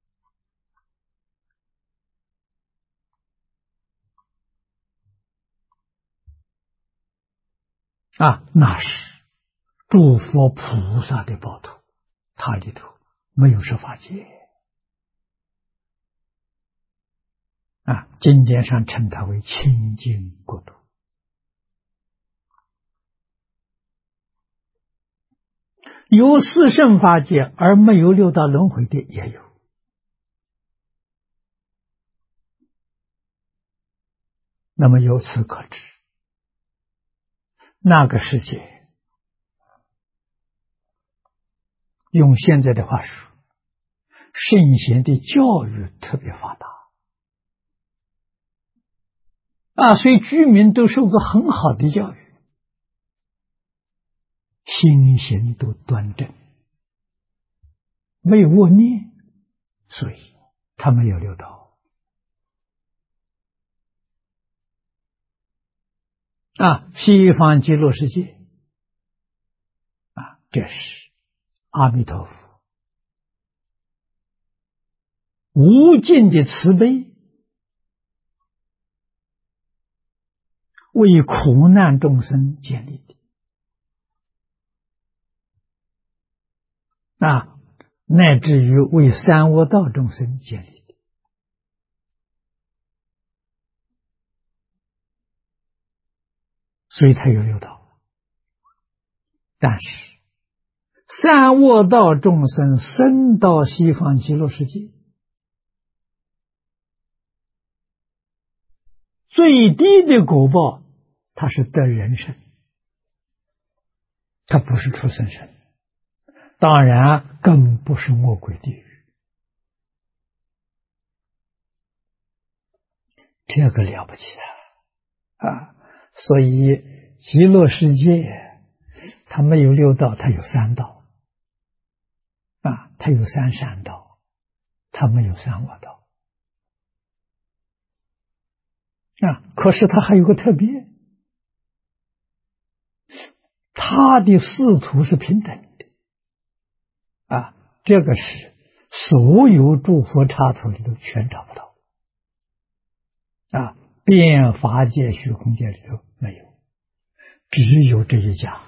Speaker 1: 那是诸佛菩萨的报土，它里头没有设法界经典上称它为清净国土。有四圣法界而没有六道轮回的也有那么由此可知，那个世界用现在的话说，圣贤的教育特别发达所以居民都受过很好的教育，心行都端正，没有恶念，所以他没有六道西方极乐世界这是阿弥陀佛无尽的慈悲，为苦难众生建立的乃至于为三恶道众生建立的，所以他有六道。但是三恶道众生生到西方极乐世界，最低的果报他是得人身，他不是畜生身，当然更不是魔鬼地狱，这个了不起所以极乐世界它没有六道，它有三道它有三善道他没有三恶道可是他还有个特别，他的仕途是平等的这个是所有诸佛刹土里头全找不到变法界、虚空界里头没有，只有这一家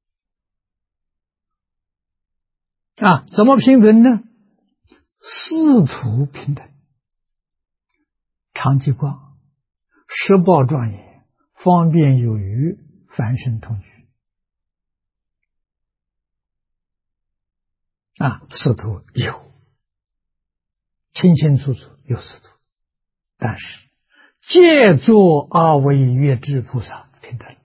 Speaker 1: 怎么平等呢？仕途平等，常寂光，十报庄严，方便有余，凡圣同居仕途有，清清楚楚有仕途，但是借作阿惟越致菩萨平等了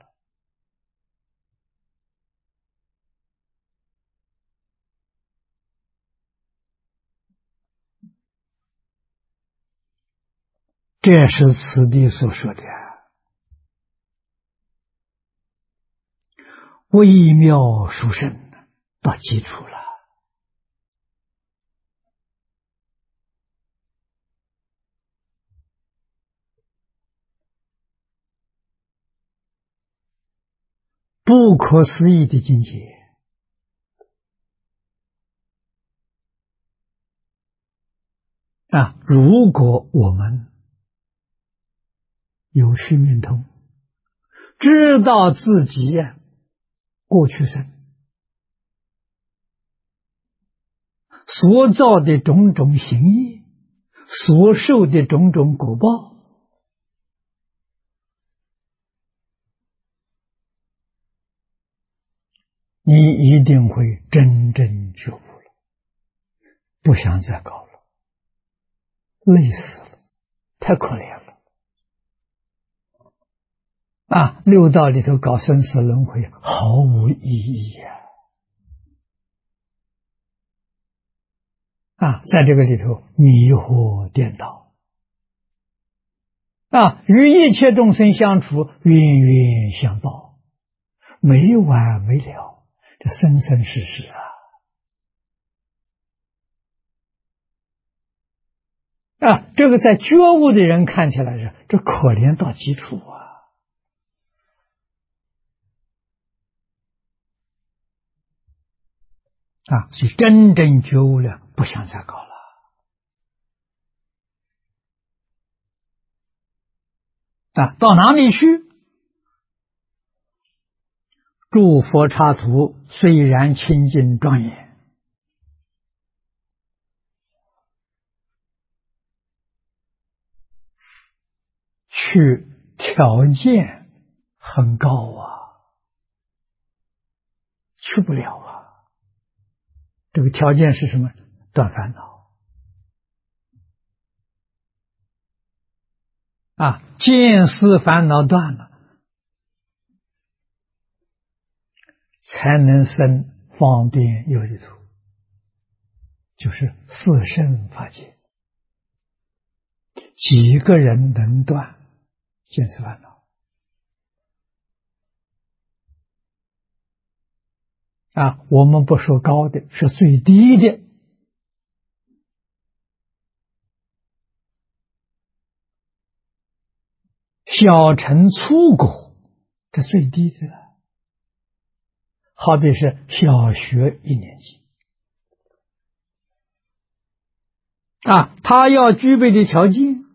Speaker 1: 这是此地所说的微妙殊胜到基础了不可思议的境界如果我们有须弥通，知道自己过去生所造的种种行业，所受的种种果报，你一定会真正觉悟了，不想再搞了，累死了，太可怜了六道里头搞生死轮回毫无意义在这个里头迷惑颠倒与一切众生相处，冤冤相报，没完没了，这生生世世这个在觉悟的人看起来是这可怜到极处所以真正觉悟了，不想再搞了到哪里去？诸佛刹土虽然清净庄严，去条件很高去不了这个条件是什么？断烦恼见思烦恼断了，才能生方便有余土，就是四圣法界。几个人能断见思烦恼我们不说高的，是最低的小乘粗果，这最低的了。好比是小学1年级他要具备的条件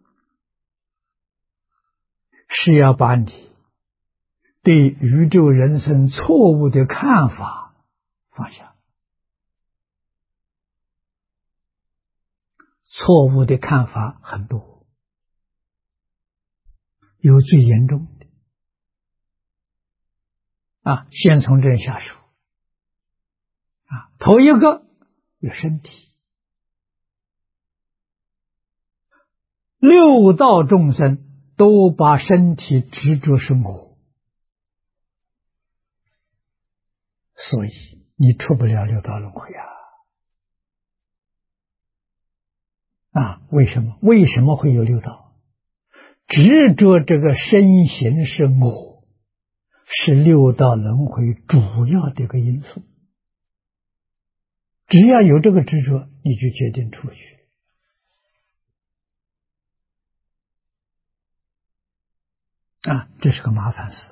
Speaker 1: 是要把你对宇宙人生错误的看法放下。错误的看法很多，有最严重的先从这下手头一个有身体，六道众生都把身体执着是我，所以你出不了六道轮回为什么？为什么会有六道？执着这个身形是我，是六道轮回主要的一个因素。只要有这个执着，你就决定出去这是个麻烦事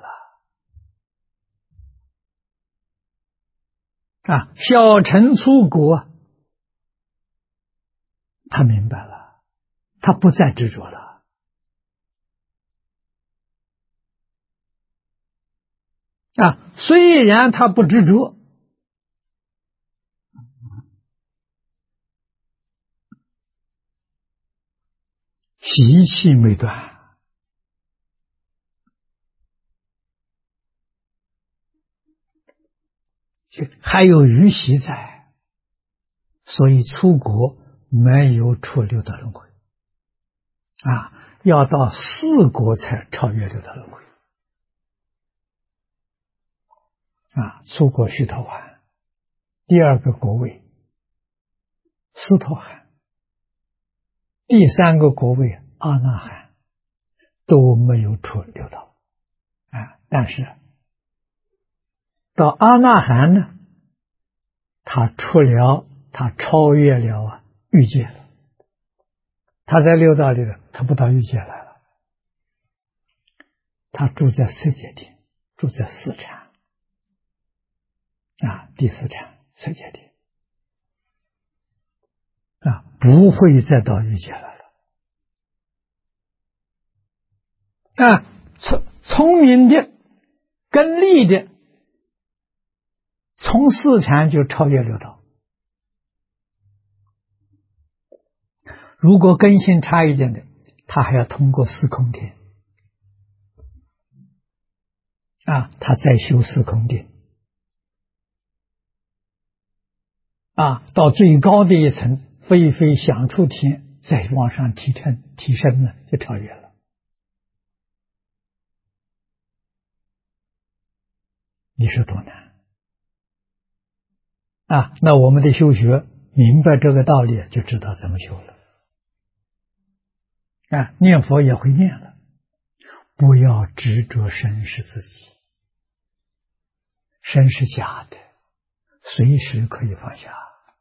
Speaker 1: 小乘出国，他明白了，他不再执着了虽然他不执着，习气没断，还有余习在，所以出国没有出六道轮回要到四国才超越六道轮回出国须陀洹，第二个国位斯陀含，第三个国位阿那含，都没有出六道但是到阿那含呢，他超越了欲界了，他在六道里了，他不到欲界来了，他住在色界天，住在四禅第四禅色界天不会再到欲界来了聪明的跟力的从四禅就超越六道，如果根性差一点的，他还要通过四空天他再修四空定到最高的一层非非想处天，再往上提升呢，就超越了。你说多难那我们的修学明白这个道理，就知道怎么修了念佛也会念了，不要执着身是自己，身是假的，随时可以放下。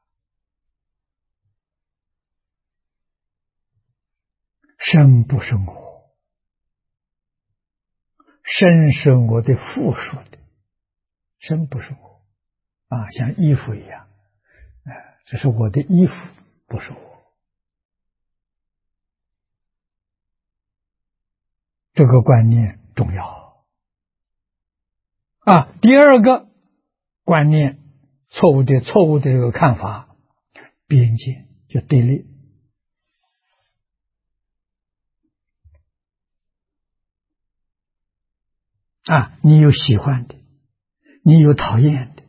Speaker 1: 身不是我，身是我的附属的，身不是我像衣服一样这是我的衣服，不是我。这个观念重要第二个观念错误的这个看法，边界就对立你有喜欢的，你有讨厌的，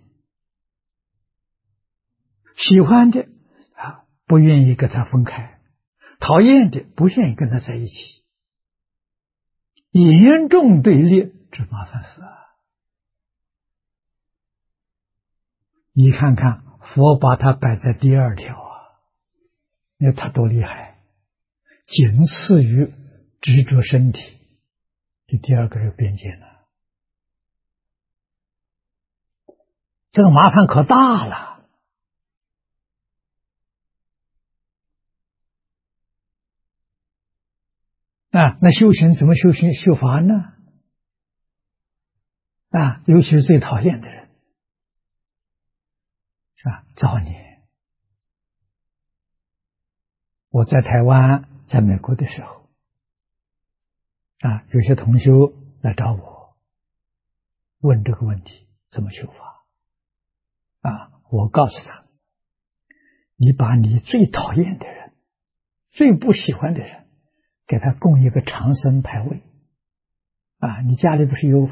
Speaker 1: 喜欢的不愿意跟他分开，讨厌的不愿意跟他在一起，严重对立，这麻烦死了。你看看佛把它摆在第二条你看他多厉害，仅次于执着身体，这第二个是边界了，这个麻烦可大了那修行怎么修法呢尤其是最讨厌的人早年我在台湾在美国的时候有些同修来找我问这个问题怎么修法我告诉他，你把你最讨厌的人，最不喜欢的人，给他供一个长生牌位你家里不是有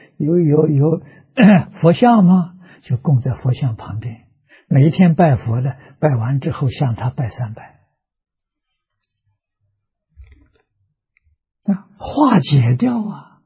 Speaker 1: 佛像吗？就供在佛像旁边，每一天拜佛的，拜完之后向他拜3拜化解掉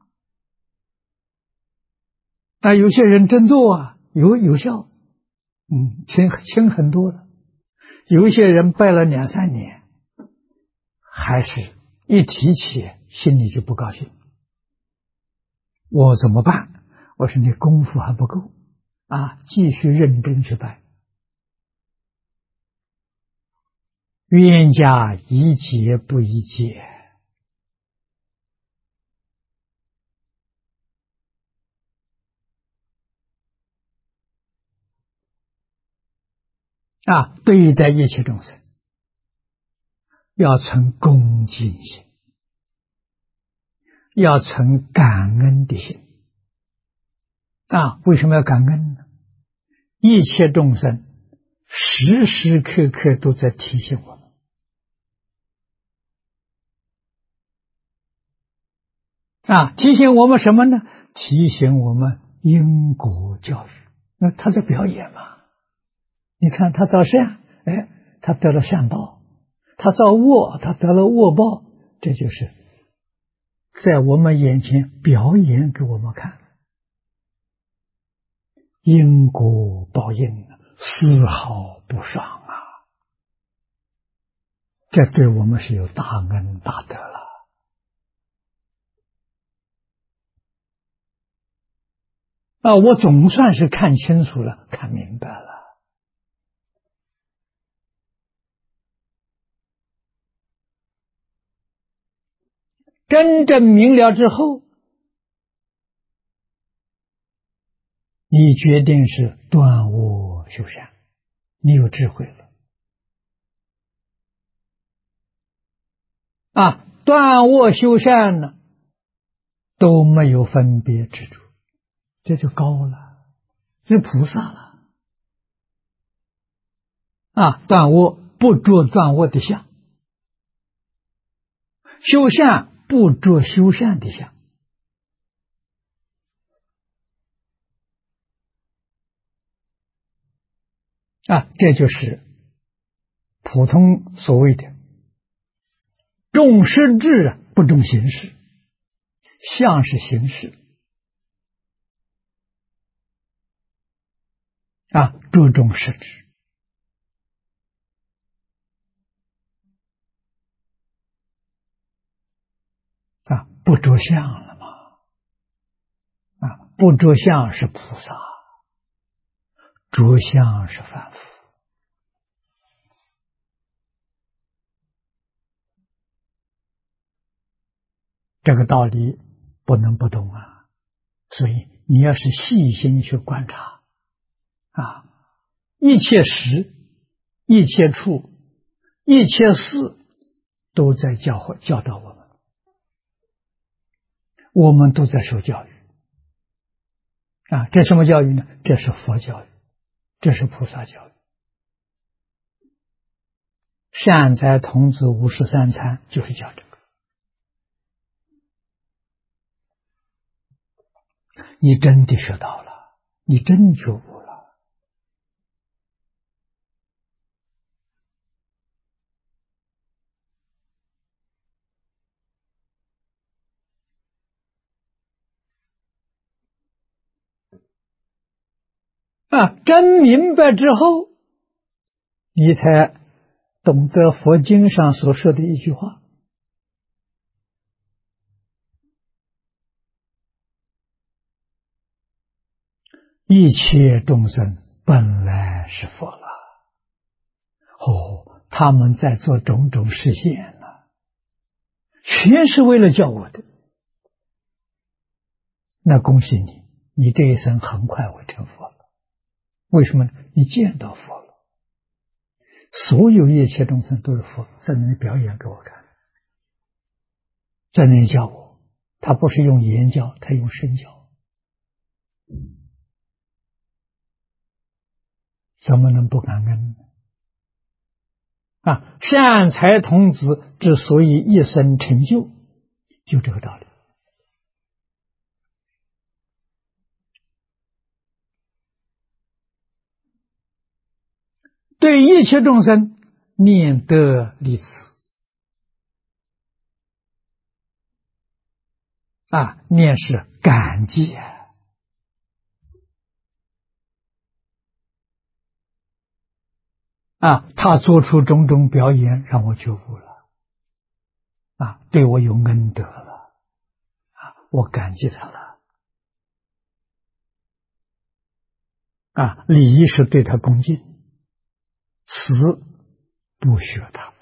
Speaker 1: 有些人真做有效轻很多了。有一些人拜了2、3年，还是一提起心里就不高兴，我怎么办？我说你功夫还不够继续认真去拜。冤家宜解不宜结对待一切众生要存恭敬心，要存感恩的心。为什么要感恩呢？一切众生时时刻刻都在提醒我们。提醒我们什么呢？提醒我们因果教育。那他在表演嘛？你看他造善，他得了善报；他造恶，他得了恶报。这就是在我们眼前表演给我们看。因果报应丝毫不爽这对我们是有大恩大德了。我总算是看清楚了，看明白了。真正明了之后，你决定是断恶修善，你有智慧了。断恶修善呢，都没有分别执着，这就高了，这菩萨了。断恶不着断恶的相，修善不着修善的相。这就是普通所谓的重实质不重形式，相是形式注重实质。不着相了嘛？不着相是菩萨，着相是凡夫。这个道理不能不懂所以你要是细心去观察一切时、一切处、一切事都在教导我们，我们都在受教育这什么教育呢？这是佛教育，这是菩萨教育。善财童子53参就是教这个。你真的学到了，你真觉悟了。真明白之后，你才懂得佛经上所说的一句话：一切众生本来是佛了。他们在做种种实现了，全是为了教我的。那恭喜你，你这一生很快会成佛了。为什么呢？你见到佛了。所有一切众生都是佛，在那里表演给我看，在那里教我。他不是用言教，他用身教。怎么能不感恩呢？善财童子之所以一生成就，就这个道理。对一切众生念得利慈念是感激他做出种种表演，让我觉悟了对我有恩德了我感激他了礼仪是对他恭敬，慈不学他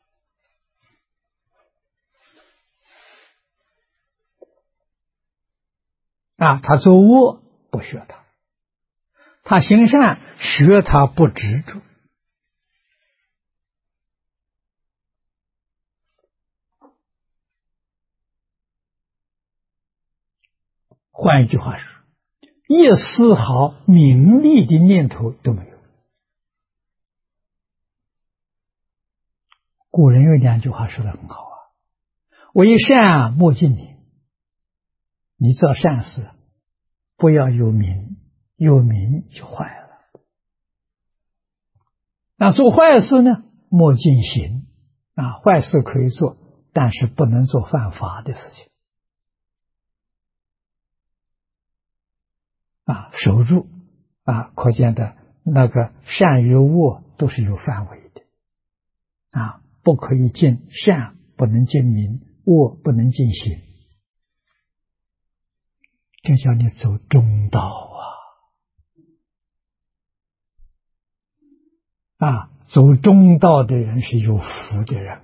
Speaker 1: 他做恶不学他，他行善学他不执着换一句话说，一丝毫名利的念头都没有。古人有两句话说得很好啊：为善莫近名。你做善事，不要有名，有名就坏了。那做坏事呢，莫近行。坏事可以做，但是不能做犯法的事情。守住可见的那个善与恶都是有范围的不可以尽善，不能尽名，恶不能尽行。这叫你走中道走中道的人是有福的人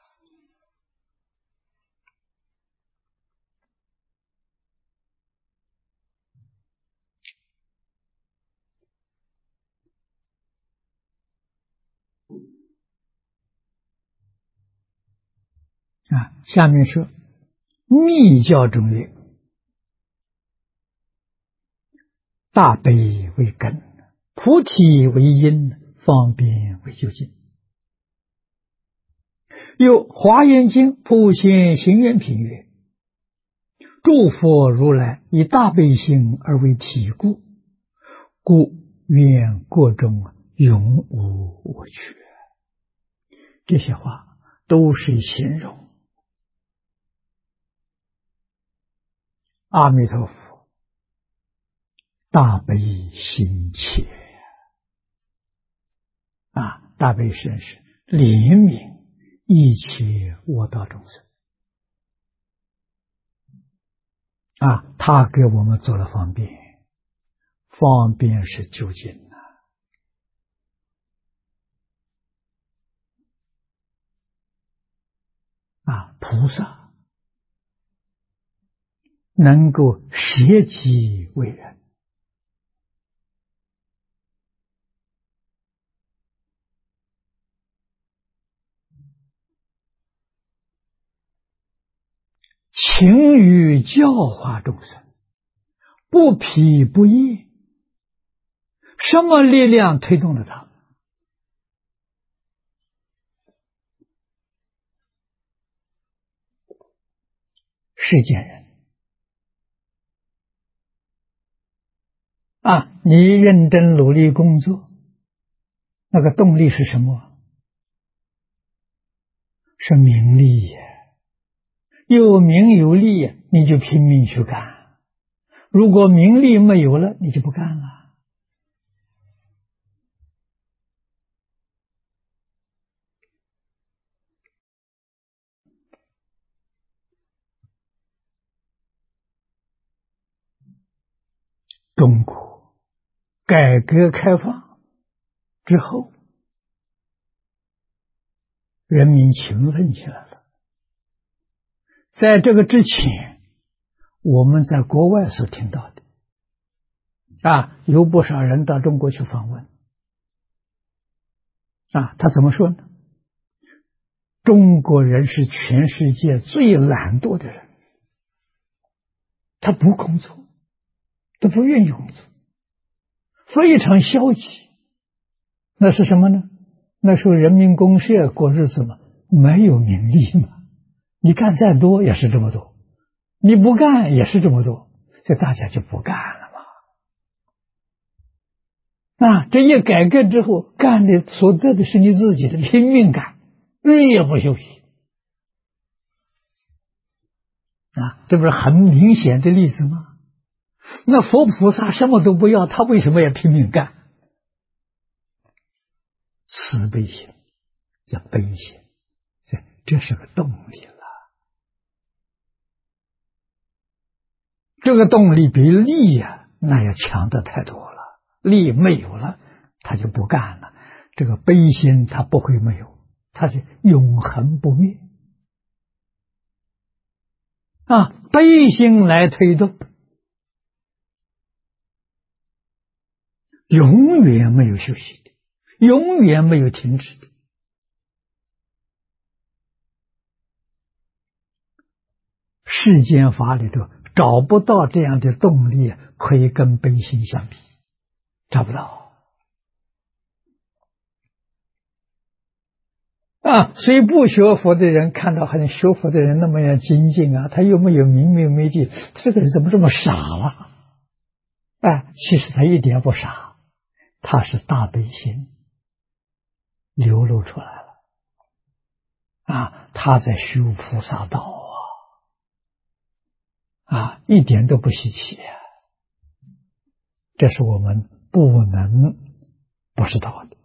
Speaker 1: 下面说密教中曰：大悲为根，菩提为因，方便为究竟。又华严经普贤行愿品曰：诸佛如来以大悲心而为体故，故愿国中永无我缺。这些话都是形容阿弥陀佛大悲心切大悲心是怜悯一切恶道众生他给我们做了方便，方便是究竟菩萨能够舍己为人，勤于教化众生，不疲不厌。什么力量推动了他？世间人你认真努力工作，那个动力是什么？是名利有名有利你就拼命去干，如果名利没有了，你就不干了。中国改革开放之后，人民勤奋起来了。在这个之前，我们在国外所听到的有不少人到中国去访问他怎么说呢？中国人是全世界最懒惰的人，他不工作，他不愿意工作，非常消极。那是什么呢？那时候人民公社过日子嘛，没有名利嘛，你干再多也是这么多，你不干也是这么多，所以大家就不干了嘛。这一改革之后，干的所得的是你自己的，拼命干，日夜不休息这不是很明显的例子吗？那佛菩萨什么都不要，他为什么要拼命干？慈悲心叫悲心，这是个动力了。这个动力比利那要强的太多了，利没有了他就不干了，这个悲心他不会没有，他是永恒不灭悲心来推动，永远没有休息的，永远没有停止的。世间法里头找不到这样的动力可以跟悲心相比，找不到。所以不学佛的人看到好像学佛的人那么样精进他又没有明明没记，这个人怎么这么傻了？其实他一点不傻，他是大悲心流露出来了他在修菩萨道一点都不稀奇这是我们不能不知道的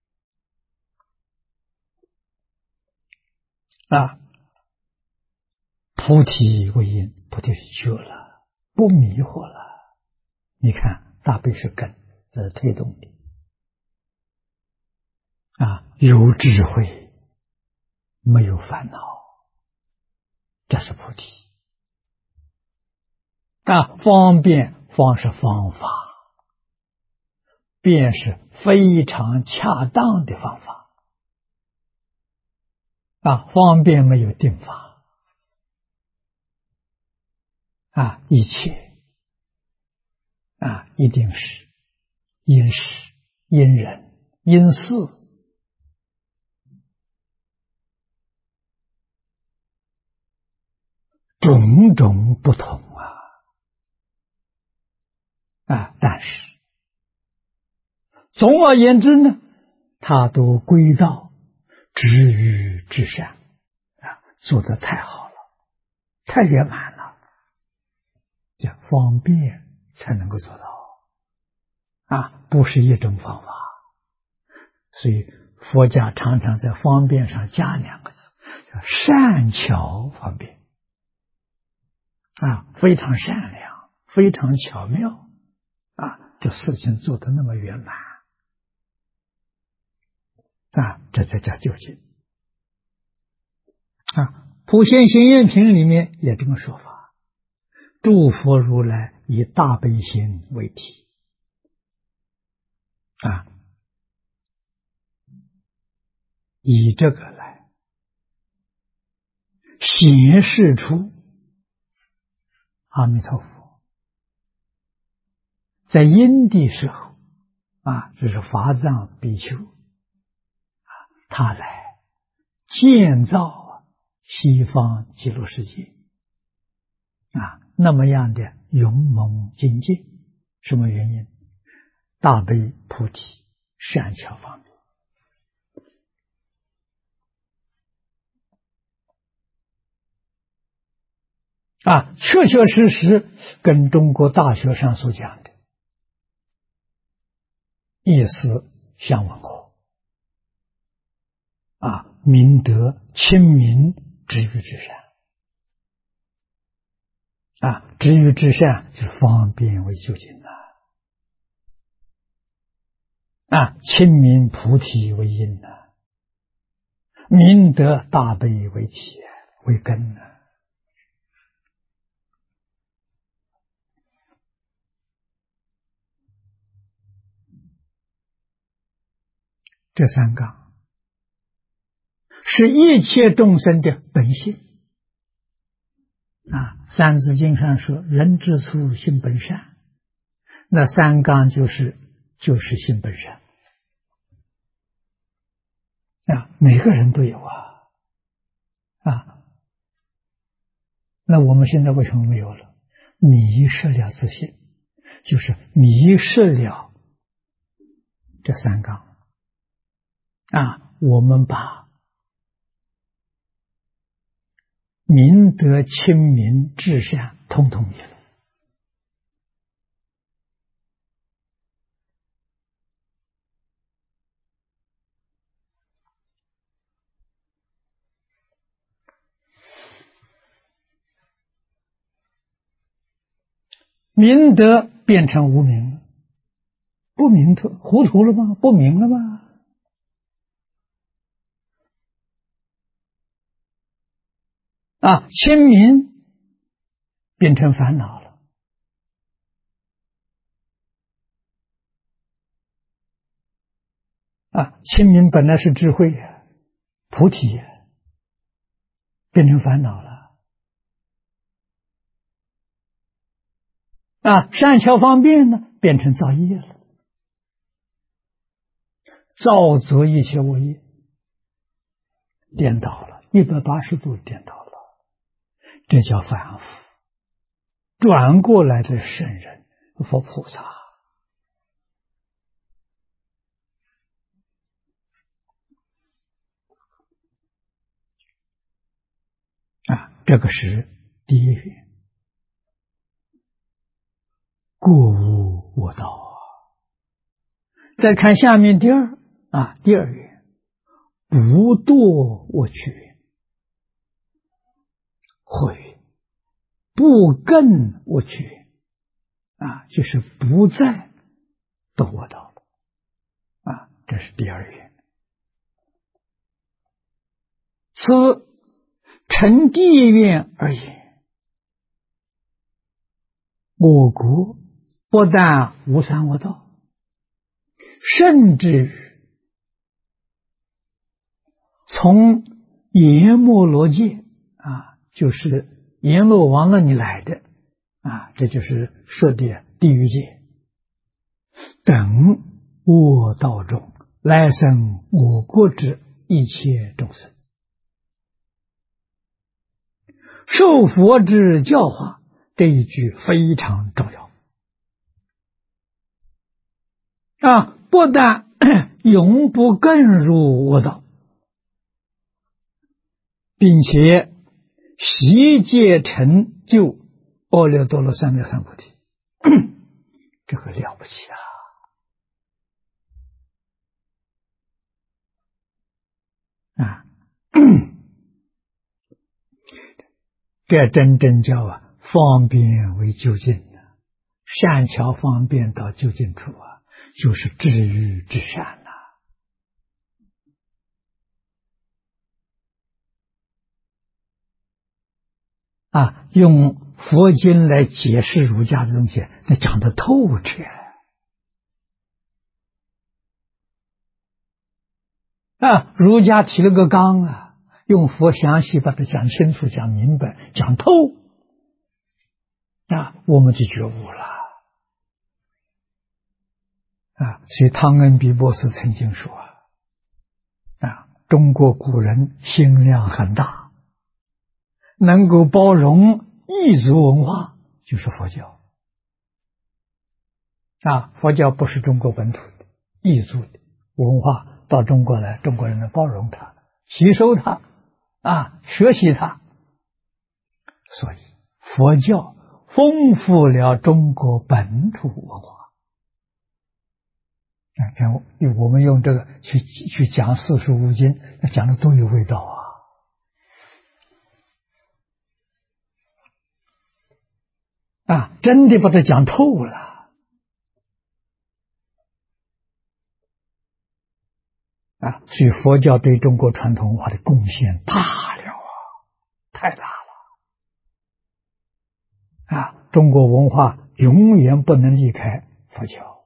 Speaker 1: 菩提为因，菩提是觉了，不迷惑了。你看大悲是根，这是推动力有智慧，没有烦恼，这是菩提方便，方是方法，便是非常恰当的方法方便没有定法一切一定是因时因人因事种种不同但是总而言之呢，它都归到止于至善做得太好了，太圆满了，叫方便才能够做到不是一种方法。所以佛家常常在方便上加两个字，叫善巧方便非常善良，非常巧妙这事情做得那么圆满这才叫究竟普贤行愿品里面也这么说法，诸佛如来以大悲心为体以这个来显示出阿弥陀佛在因地时候这是法藏比丘他来建造西方极乐世界那么样的勇猛境界，什么原因？大悲菩提善巧方便确确实实跟中国大学上所讲的意思相吻合明德亲民止于至善止于至善就是方便为究竟亲民菩提为因明德大悲为体为根这三纲是一切众生的本性三字经上说人之初性本善，那三纲就是性本善每个人都有那我们现在为什么没有了？迷失了自信，就是迷失了这三纲我们把明德亲民至善统统迷了明德变成无明了，不明糊涂了吗？不明了吗？亲民变成烦恼了亲民本来是智慧菩提变成烦恼了善巧方便呢，变成造业了，造作一切恶业，颠倒了，180度颠倒了，这叫凡夫。转过来的圣人，佛菩萨这个是第一愿，过无我道。再看下面第二愿，不堕我趣，会不更我趣，就是不再堕我道了，这是第二愿。此成第一愿而已。我国不但无三恶道，甚至从阎摩罗界就是阎罗王那里来的这就是说的地狱界等恶道中来生我国之一切众生，受佛之教化，这一句非常重要不但永不更入恶道，并且悉皆成就阿耨多罗三藐三菩提这个了不起这真正叫方便为究竟善巧方便到究竟处就是至于至善用佛经来解释儒家的东西，那讲得透彻儒家提了个纲用佛详细把它讲清楚、讲明白、讲透我们就觉悟了所以汤恩比博士曾经说中国古人心量很大，能够包容异族文化，就是佛教佛教不是中国本土的，异族的文化到中国来，中国人能包容它，吸收它学习它，所以佛教丰富了中国本土文化我们用这个去讲四书五经，讲的都有味道真的把它讲透了所以佛教对中国传统文化的贡献大了太大了中国文化永远不能离开佛教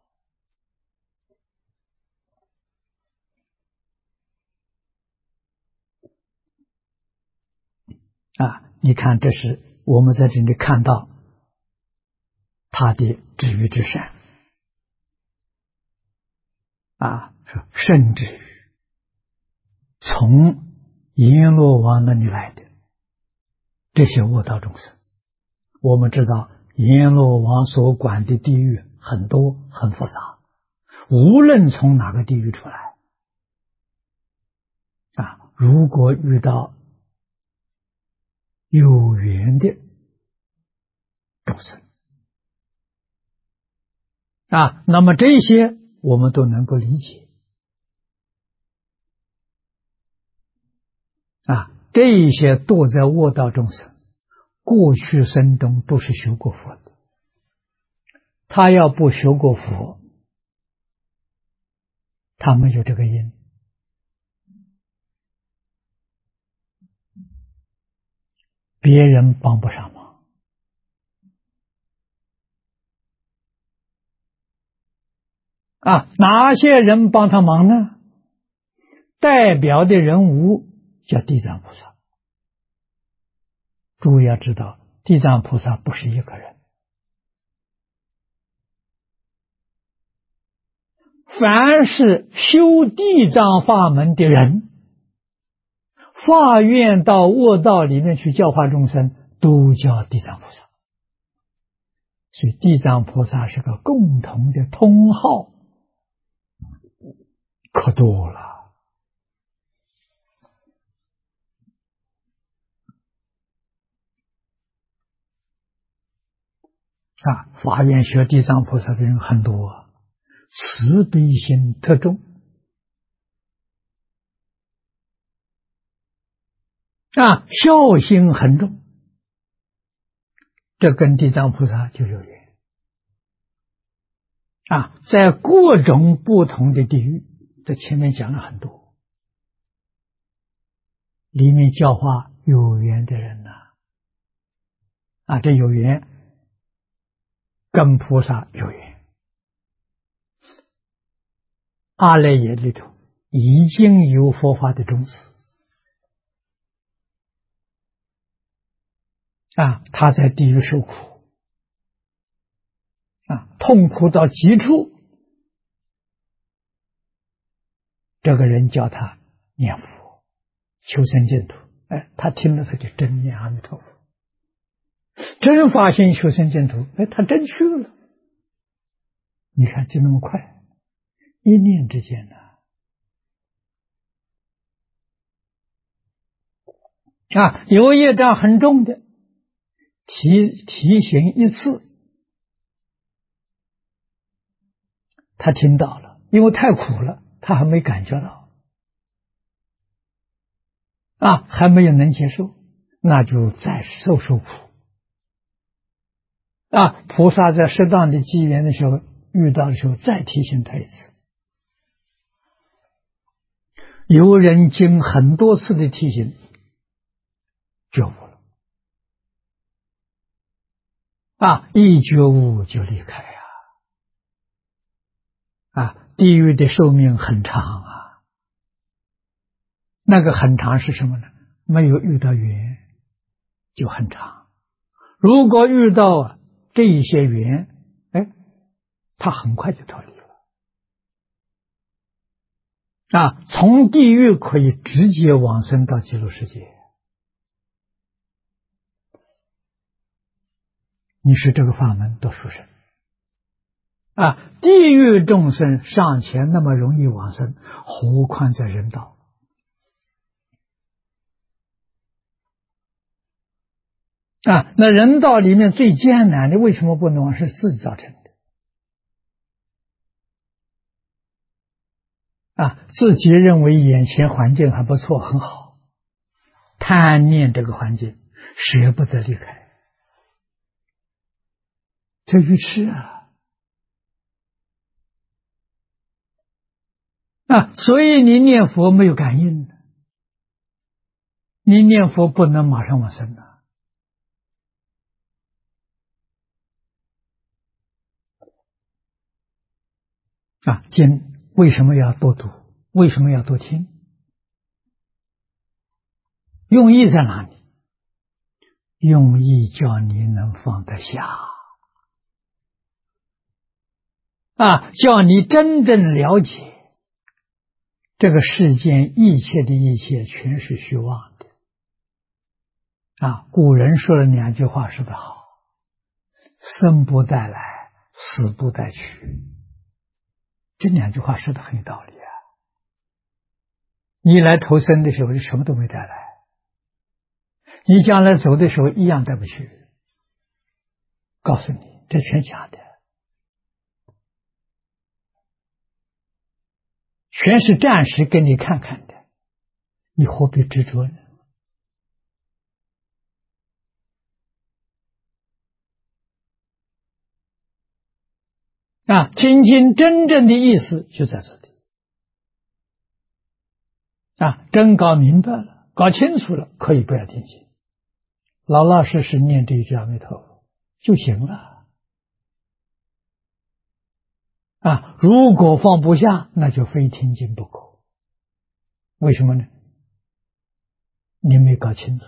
Speaker 1: 你看这是我们在这里看到他的至于至善说甚至从阎罗王那里来的这些恶道众生，我们知道阎罗王所管的地狱很多很复杂，无论从哪个地狱出来如果遇到有缘的众生那么这些我们都能够理解这一些堕在恶道众生过去生中都是学过佛的，他要不学过佛，他没有这个因，别人帮不上忙哪些人帮他忙呢？代表的人物叫地藏菩萨。诸位要知道，地藏菩萨不是一个人凡是修地藏法门的人，发愿到卧道里面去教化众生，都叫地藏菩萨。所以地藏菩萨是个共同的通号，可多了。发愿学地藏菩萨的人很多，慈悲心特重，孝心很重，这跟地藏菩萨就有缘。在各种不同的地狱，这前面讲了很多，里面教化有缘的人这有缘跟菩萨有缘。阿赖耶里头已经有佛法的种子，他在地狱受苦，痛苦到极处，这个人叫他念佛求生净土，他听了他就真念阿弥陀佛，真发心求生净土，他真去了。你看就那么快，一念之间有业障很重的，提醒一次，他听到了，因为太苦了，他还没感觉到，还没有能接受，那就再受苦。菩萨在适当的机缘的时候，遇到的时候再提醒他一次。有人经很多次的提醒，觉悟了，一觉悟就离开地狱的寿命很长那个很长是什么呢？没有遇到缘就很长，如果遇到这一些缘，他很快就脱离了从地狱可以直接往生到极乐世界。你是这个法门多殊胜地狱众生尚且那么容易往生，何况在人道那人道里面最艰难的，为什么不能往生？是自己造成的自己认为眼前环境还不错很好，贪念这个环境，舍不得离开，这愚痴所以你念佛没有感应，你念佛不能马上往生经为什么要多读？为什么要多听？用意在哪里？用意叫你能放得下叫你真正了解这个世间一切的一切全是虚妄的古人说了两句话说得好，生不带来，死不带去，这两句话说得很有道理你来投生的时候，你什么都没带来，你将来走的时候一样带不去，告诉你这全假的，全是暂时给你看看的，你何必执着呢？听经真正的意思就在这里真搞明白了，搞清楚了，可以不要听经，老老实实念这一句阿弥陀佛就行了如果放不下，那就非听经不可。为什么呢？你没搞清楚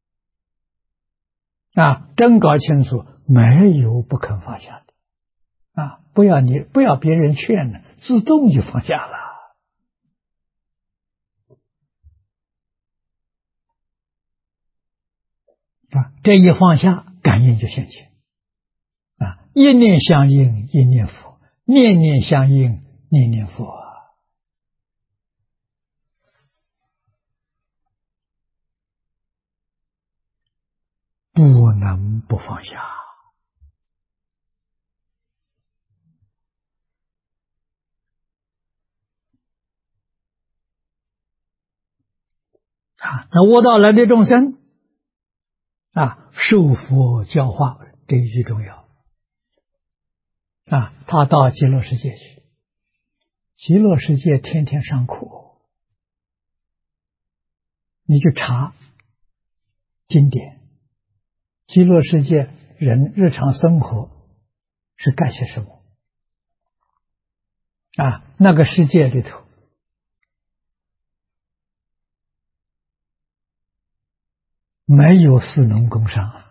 Speaker 1: 真搞清楚，没有不肯放下的不要别人劝呢，自动就放下了。这一放下，感应就现前。一念相应，一念佛；念念相应，念念佛。不能不放下。那悟道来的众生受佛教化，这一句重要。他到极乐世界去，极乐世界天天上苦，你去查经典，极乐世界人日常生活是干些什么？那个世界里头没有士农工商，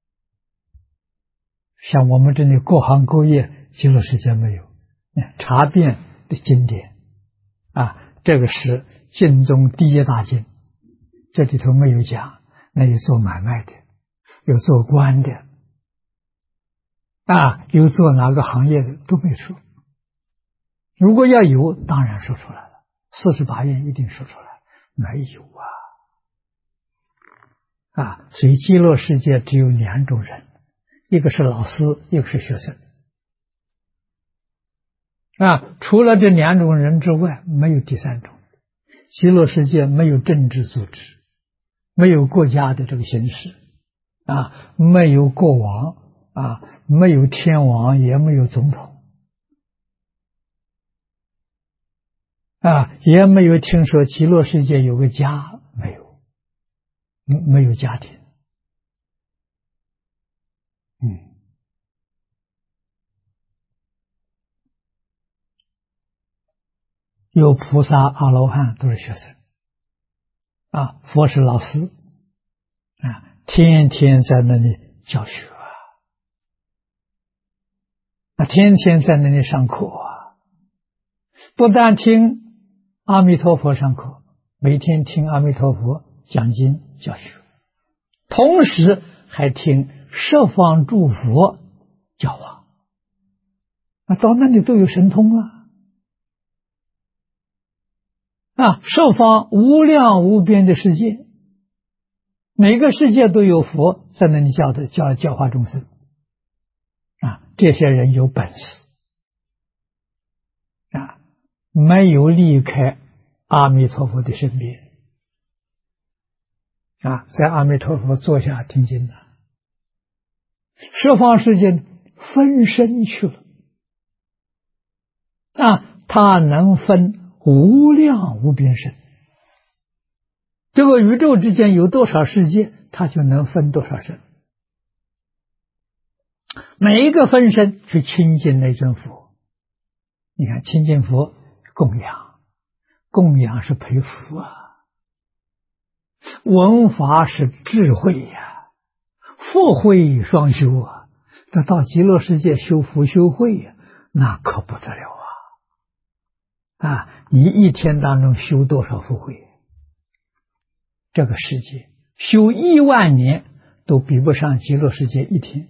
Speaker 1: 像我们这里各行各业，极乐世界没有。查遍的经典这个是经中第一大经，这里头没有讲那有做买卖的，有做官的有做哪个行业的都没说。如果要有，当然说出来了，48愿一定说出来，没有所以极乐世界只有2种人，一个是老师，一个是学生除了这2种人之外，没有第3种。极乐世界没有政治组织，没有国家的这个形式没有国王没有天王，也没有总统也没有听说极乐世界有个家，没有家庭。有菩萨阿罗汉都是学生佛是老师天天在那里教学天天在那里上课不但听阿弥陀佛上课，每天听阿弥陀佛讲经教学，同时还听十方诸佛教化到那里都有神通十方无量无边的世界，每个世界都有佛在那里教化众生这些人有本事没有离开阿弥陀佛的身边在阿弥陀佛坐下听经十方世界分身去了他能分无量无边身，这个宇宙之间有多少世界，他就能分多少身。每一个分身去亲近那尊佛，你看亲近佛供养是培福闻法是智慧福慧双修那到极乐世界修福修慧那可不得了你一天当中修多少福慧，这个世界修1万年都比不上极乐世界一天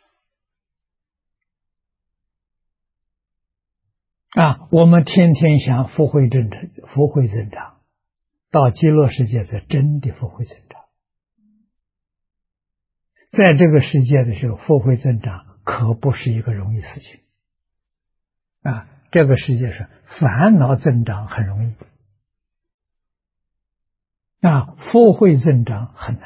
Speaker 1: 我们天天想福慧增长，到极乐世界才真的福慧增长。在这个世界的时候，福慧增长可不是一个容易事情这个世界上烦恼增长很容易福慧增长很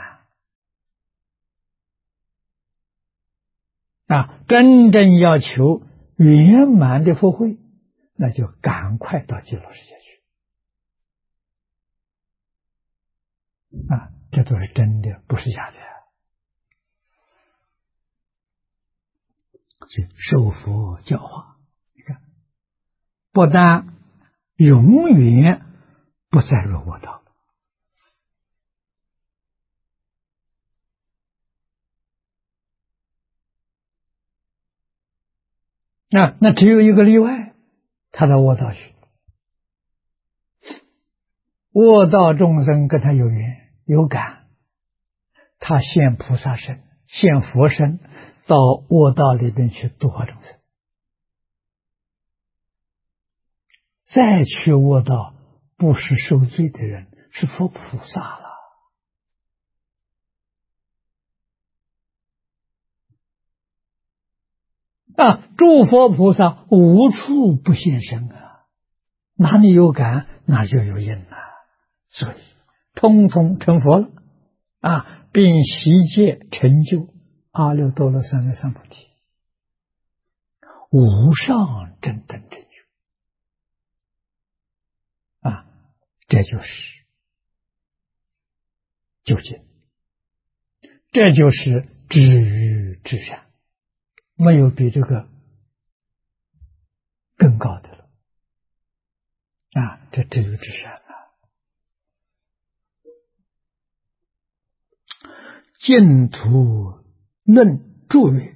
Speaker 1: 难真正要求圆满的福慧，那就赶快到极乐世界去这都是真的，不是假的受佛教化，你看不但永远不再入恶道那只有一个例外，他到卧道去。卧道众生跟他有缘有感，他现菩萨身现佛身到卧道里边去度化众生，再去卧道不是受罪的人，是佛菩萨了。诸佛菩萨无处不现身啊，哪里有感哪就有因啊，所以通通成佛了并悉皆成就阿耨多罗三藐三菩提，无上正等正觉这就是究竟，这就是至于至善，没有比这个更高的了这至于至善净土论注曰：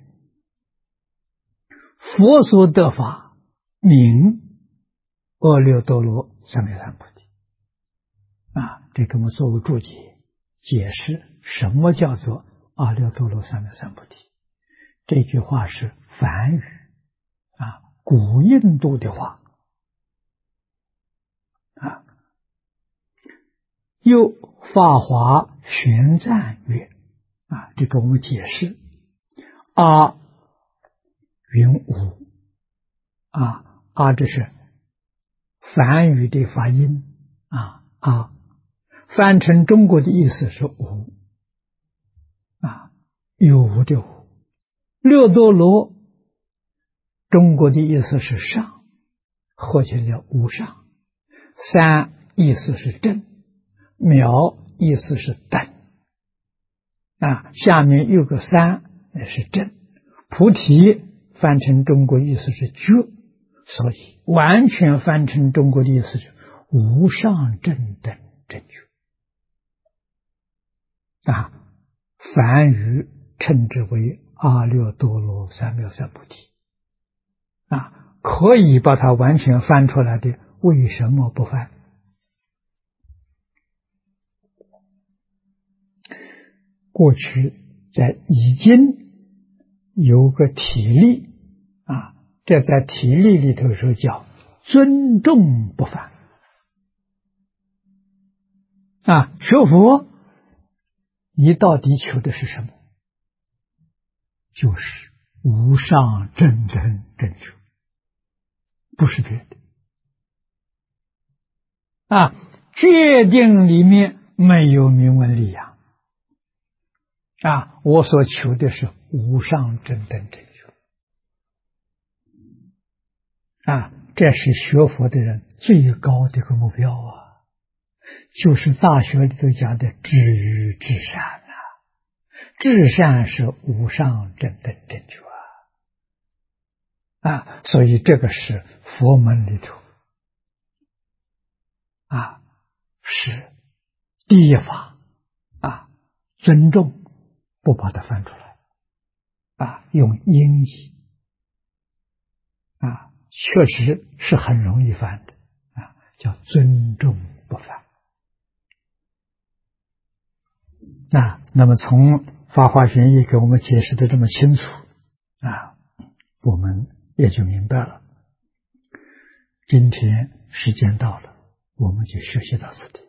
Speaker 1: 佛所得法名阿耨多罗三藐三菩提这给我们作为注解，解释什么叫做阿耨多罗三藐三菩提。这句话是梵语古印度的话又法华玄赞曰这个我们解释阿云无这是梵语的发音翻成中国的意思是无有无的无。耨多罗中国的意思是上，或者叫无上。三意思是正，渺意思是等下面有个三是正。菩提翻成中国意思是觉，所以完全翻成中国的意思是无上正等正觉梵语称之为阿耨多罗三藐三菩提可以把它完全翻出来的，为什么不翻？过去在已经有个体例这在体例里头说叫尊重不翻学佛你到底求的是什么？就是无上正等正觉，不是别的决定里面没有名闻利养我所求的是无上正等正觉这是学佛的人最高的一个目标就是大学里头讲的至于至善至善是无上正等正觉所以这个是佛门里头是第一法尊重不把它翻出来用音译确实是很容易翻的叫尊重不翻那么从法华玄义给我们解释的这么清楚我们也就明白了。今天时间到了，我们就学习到此地。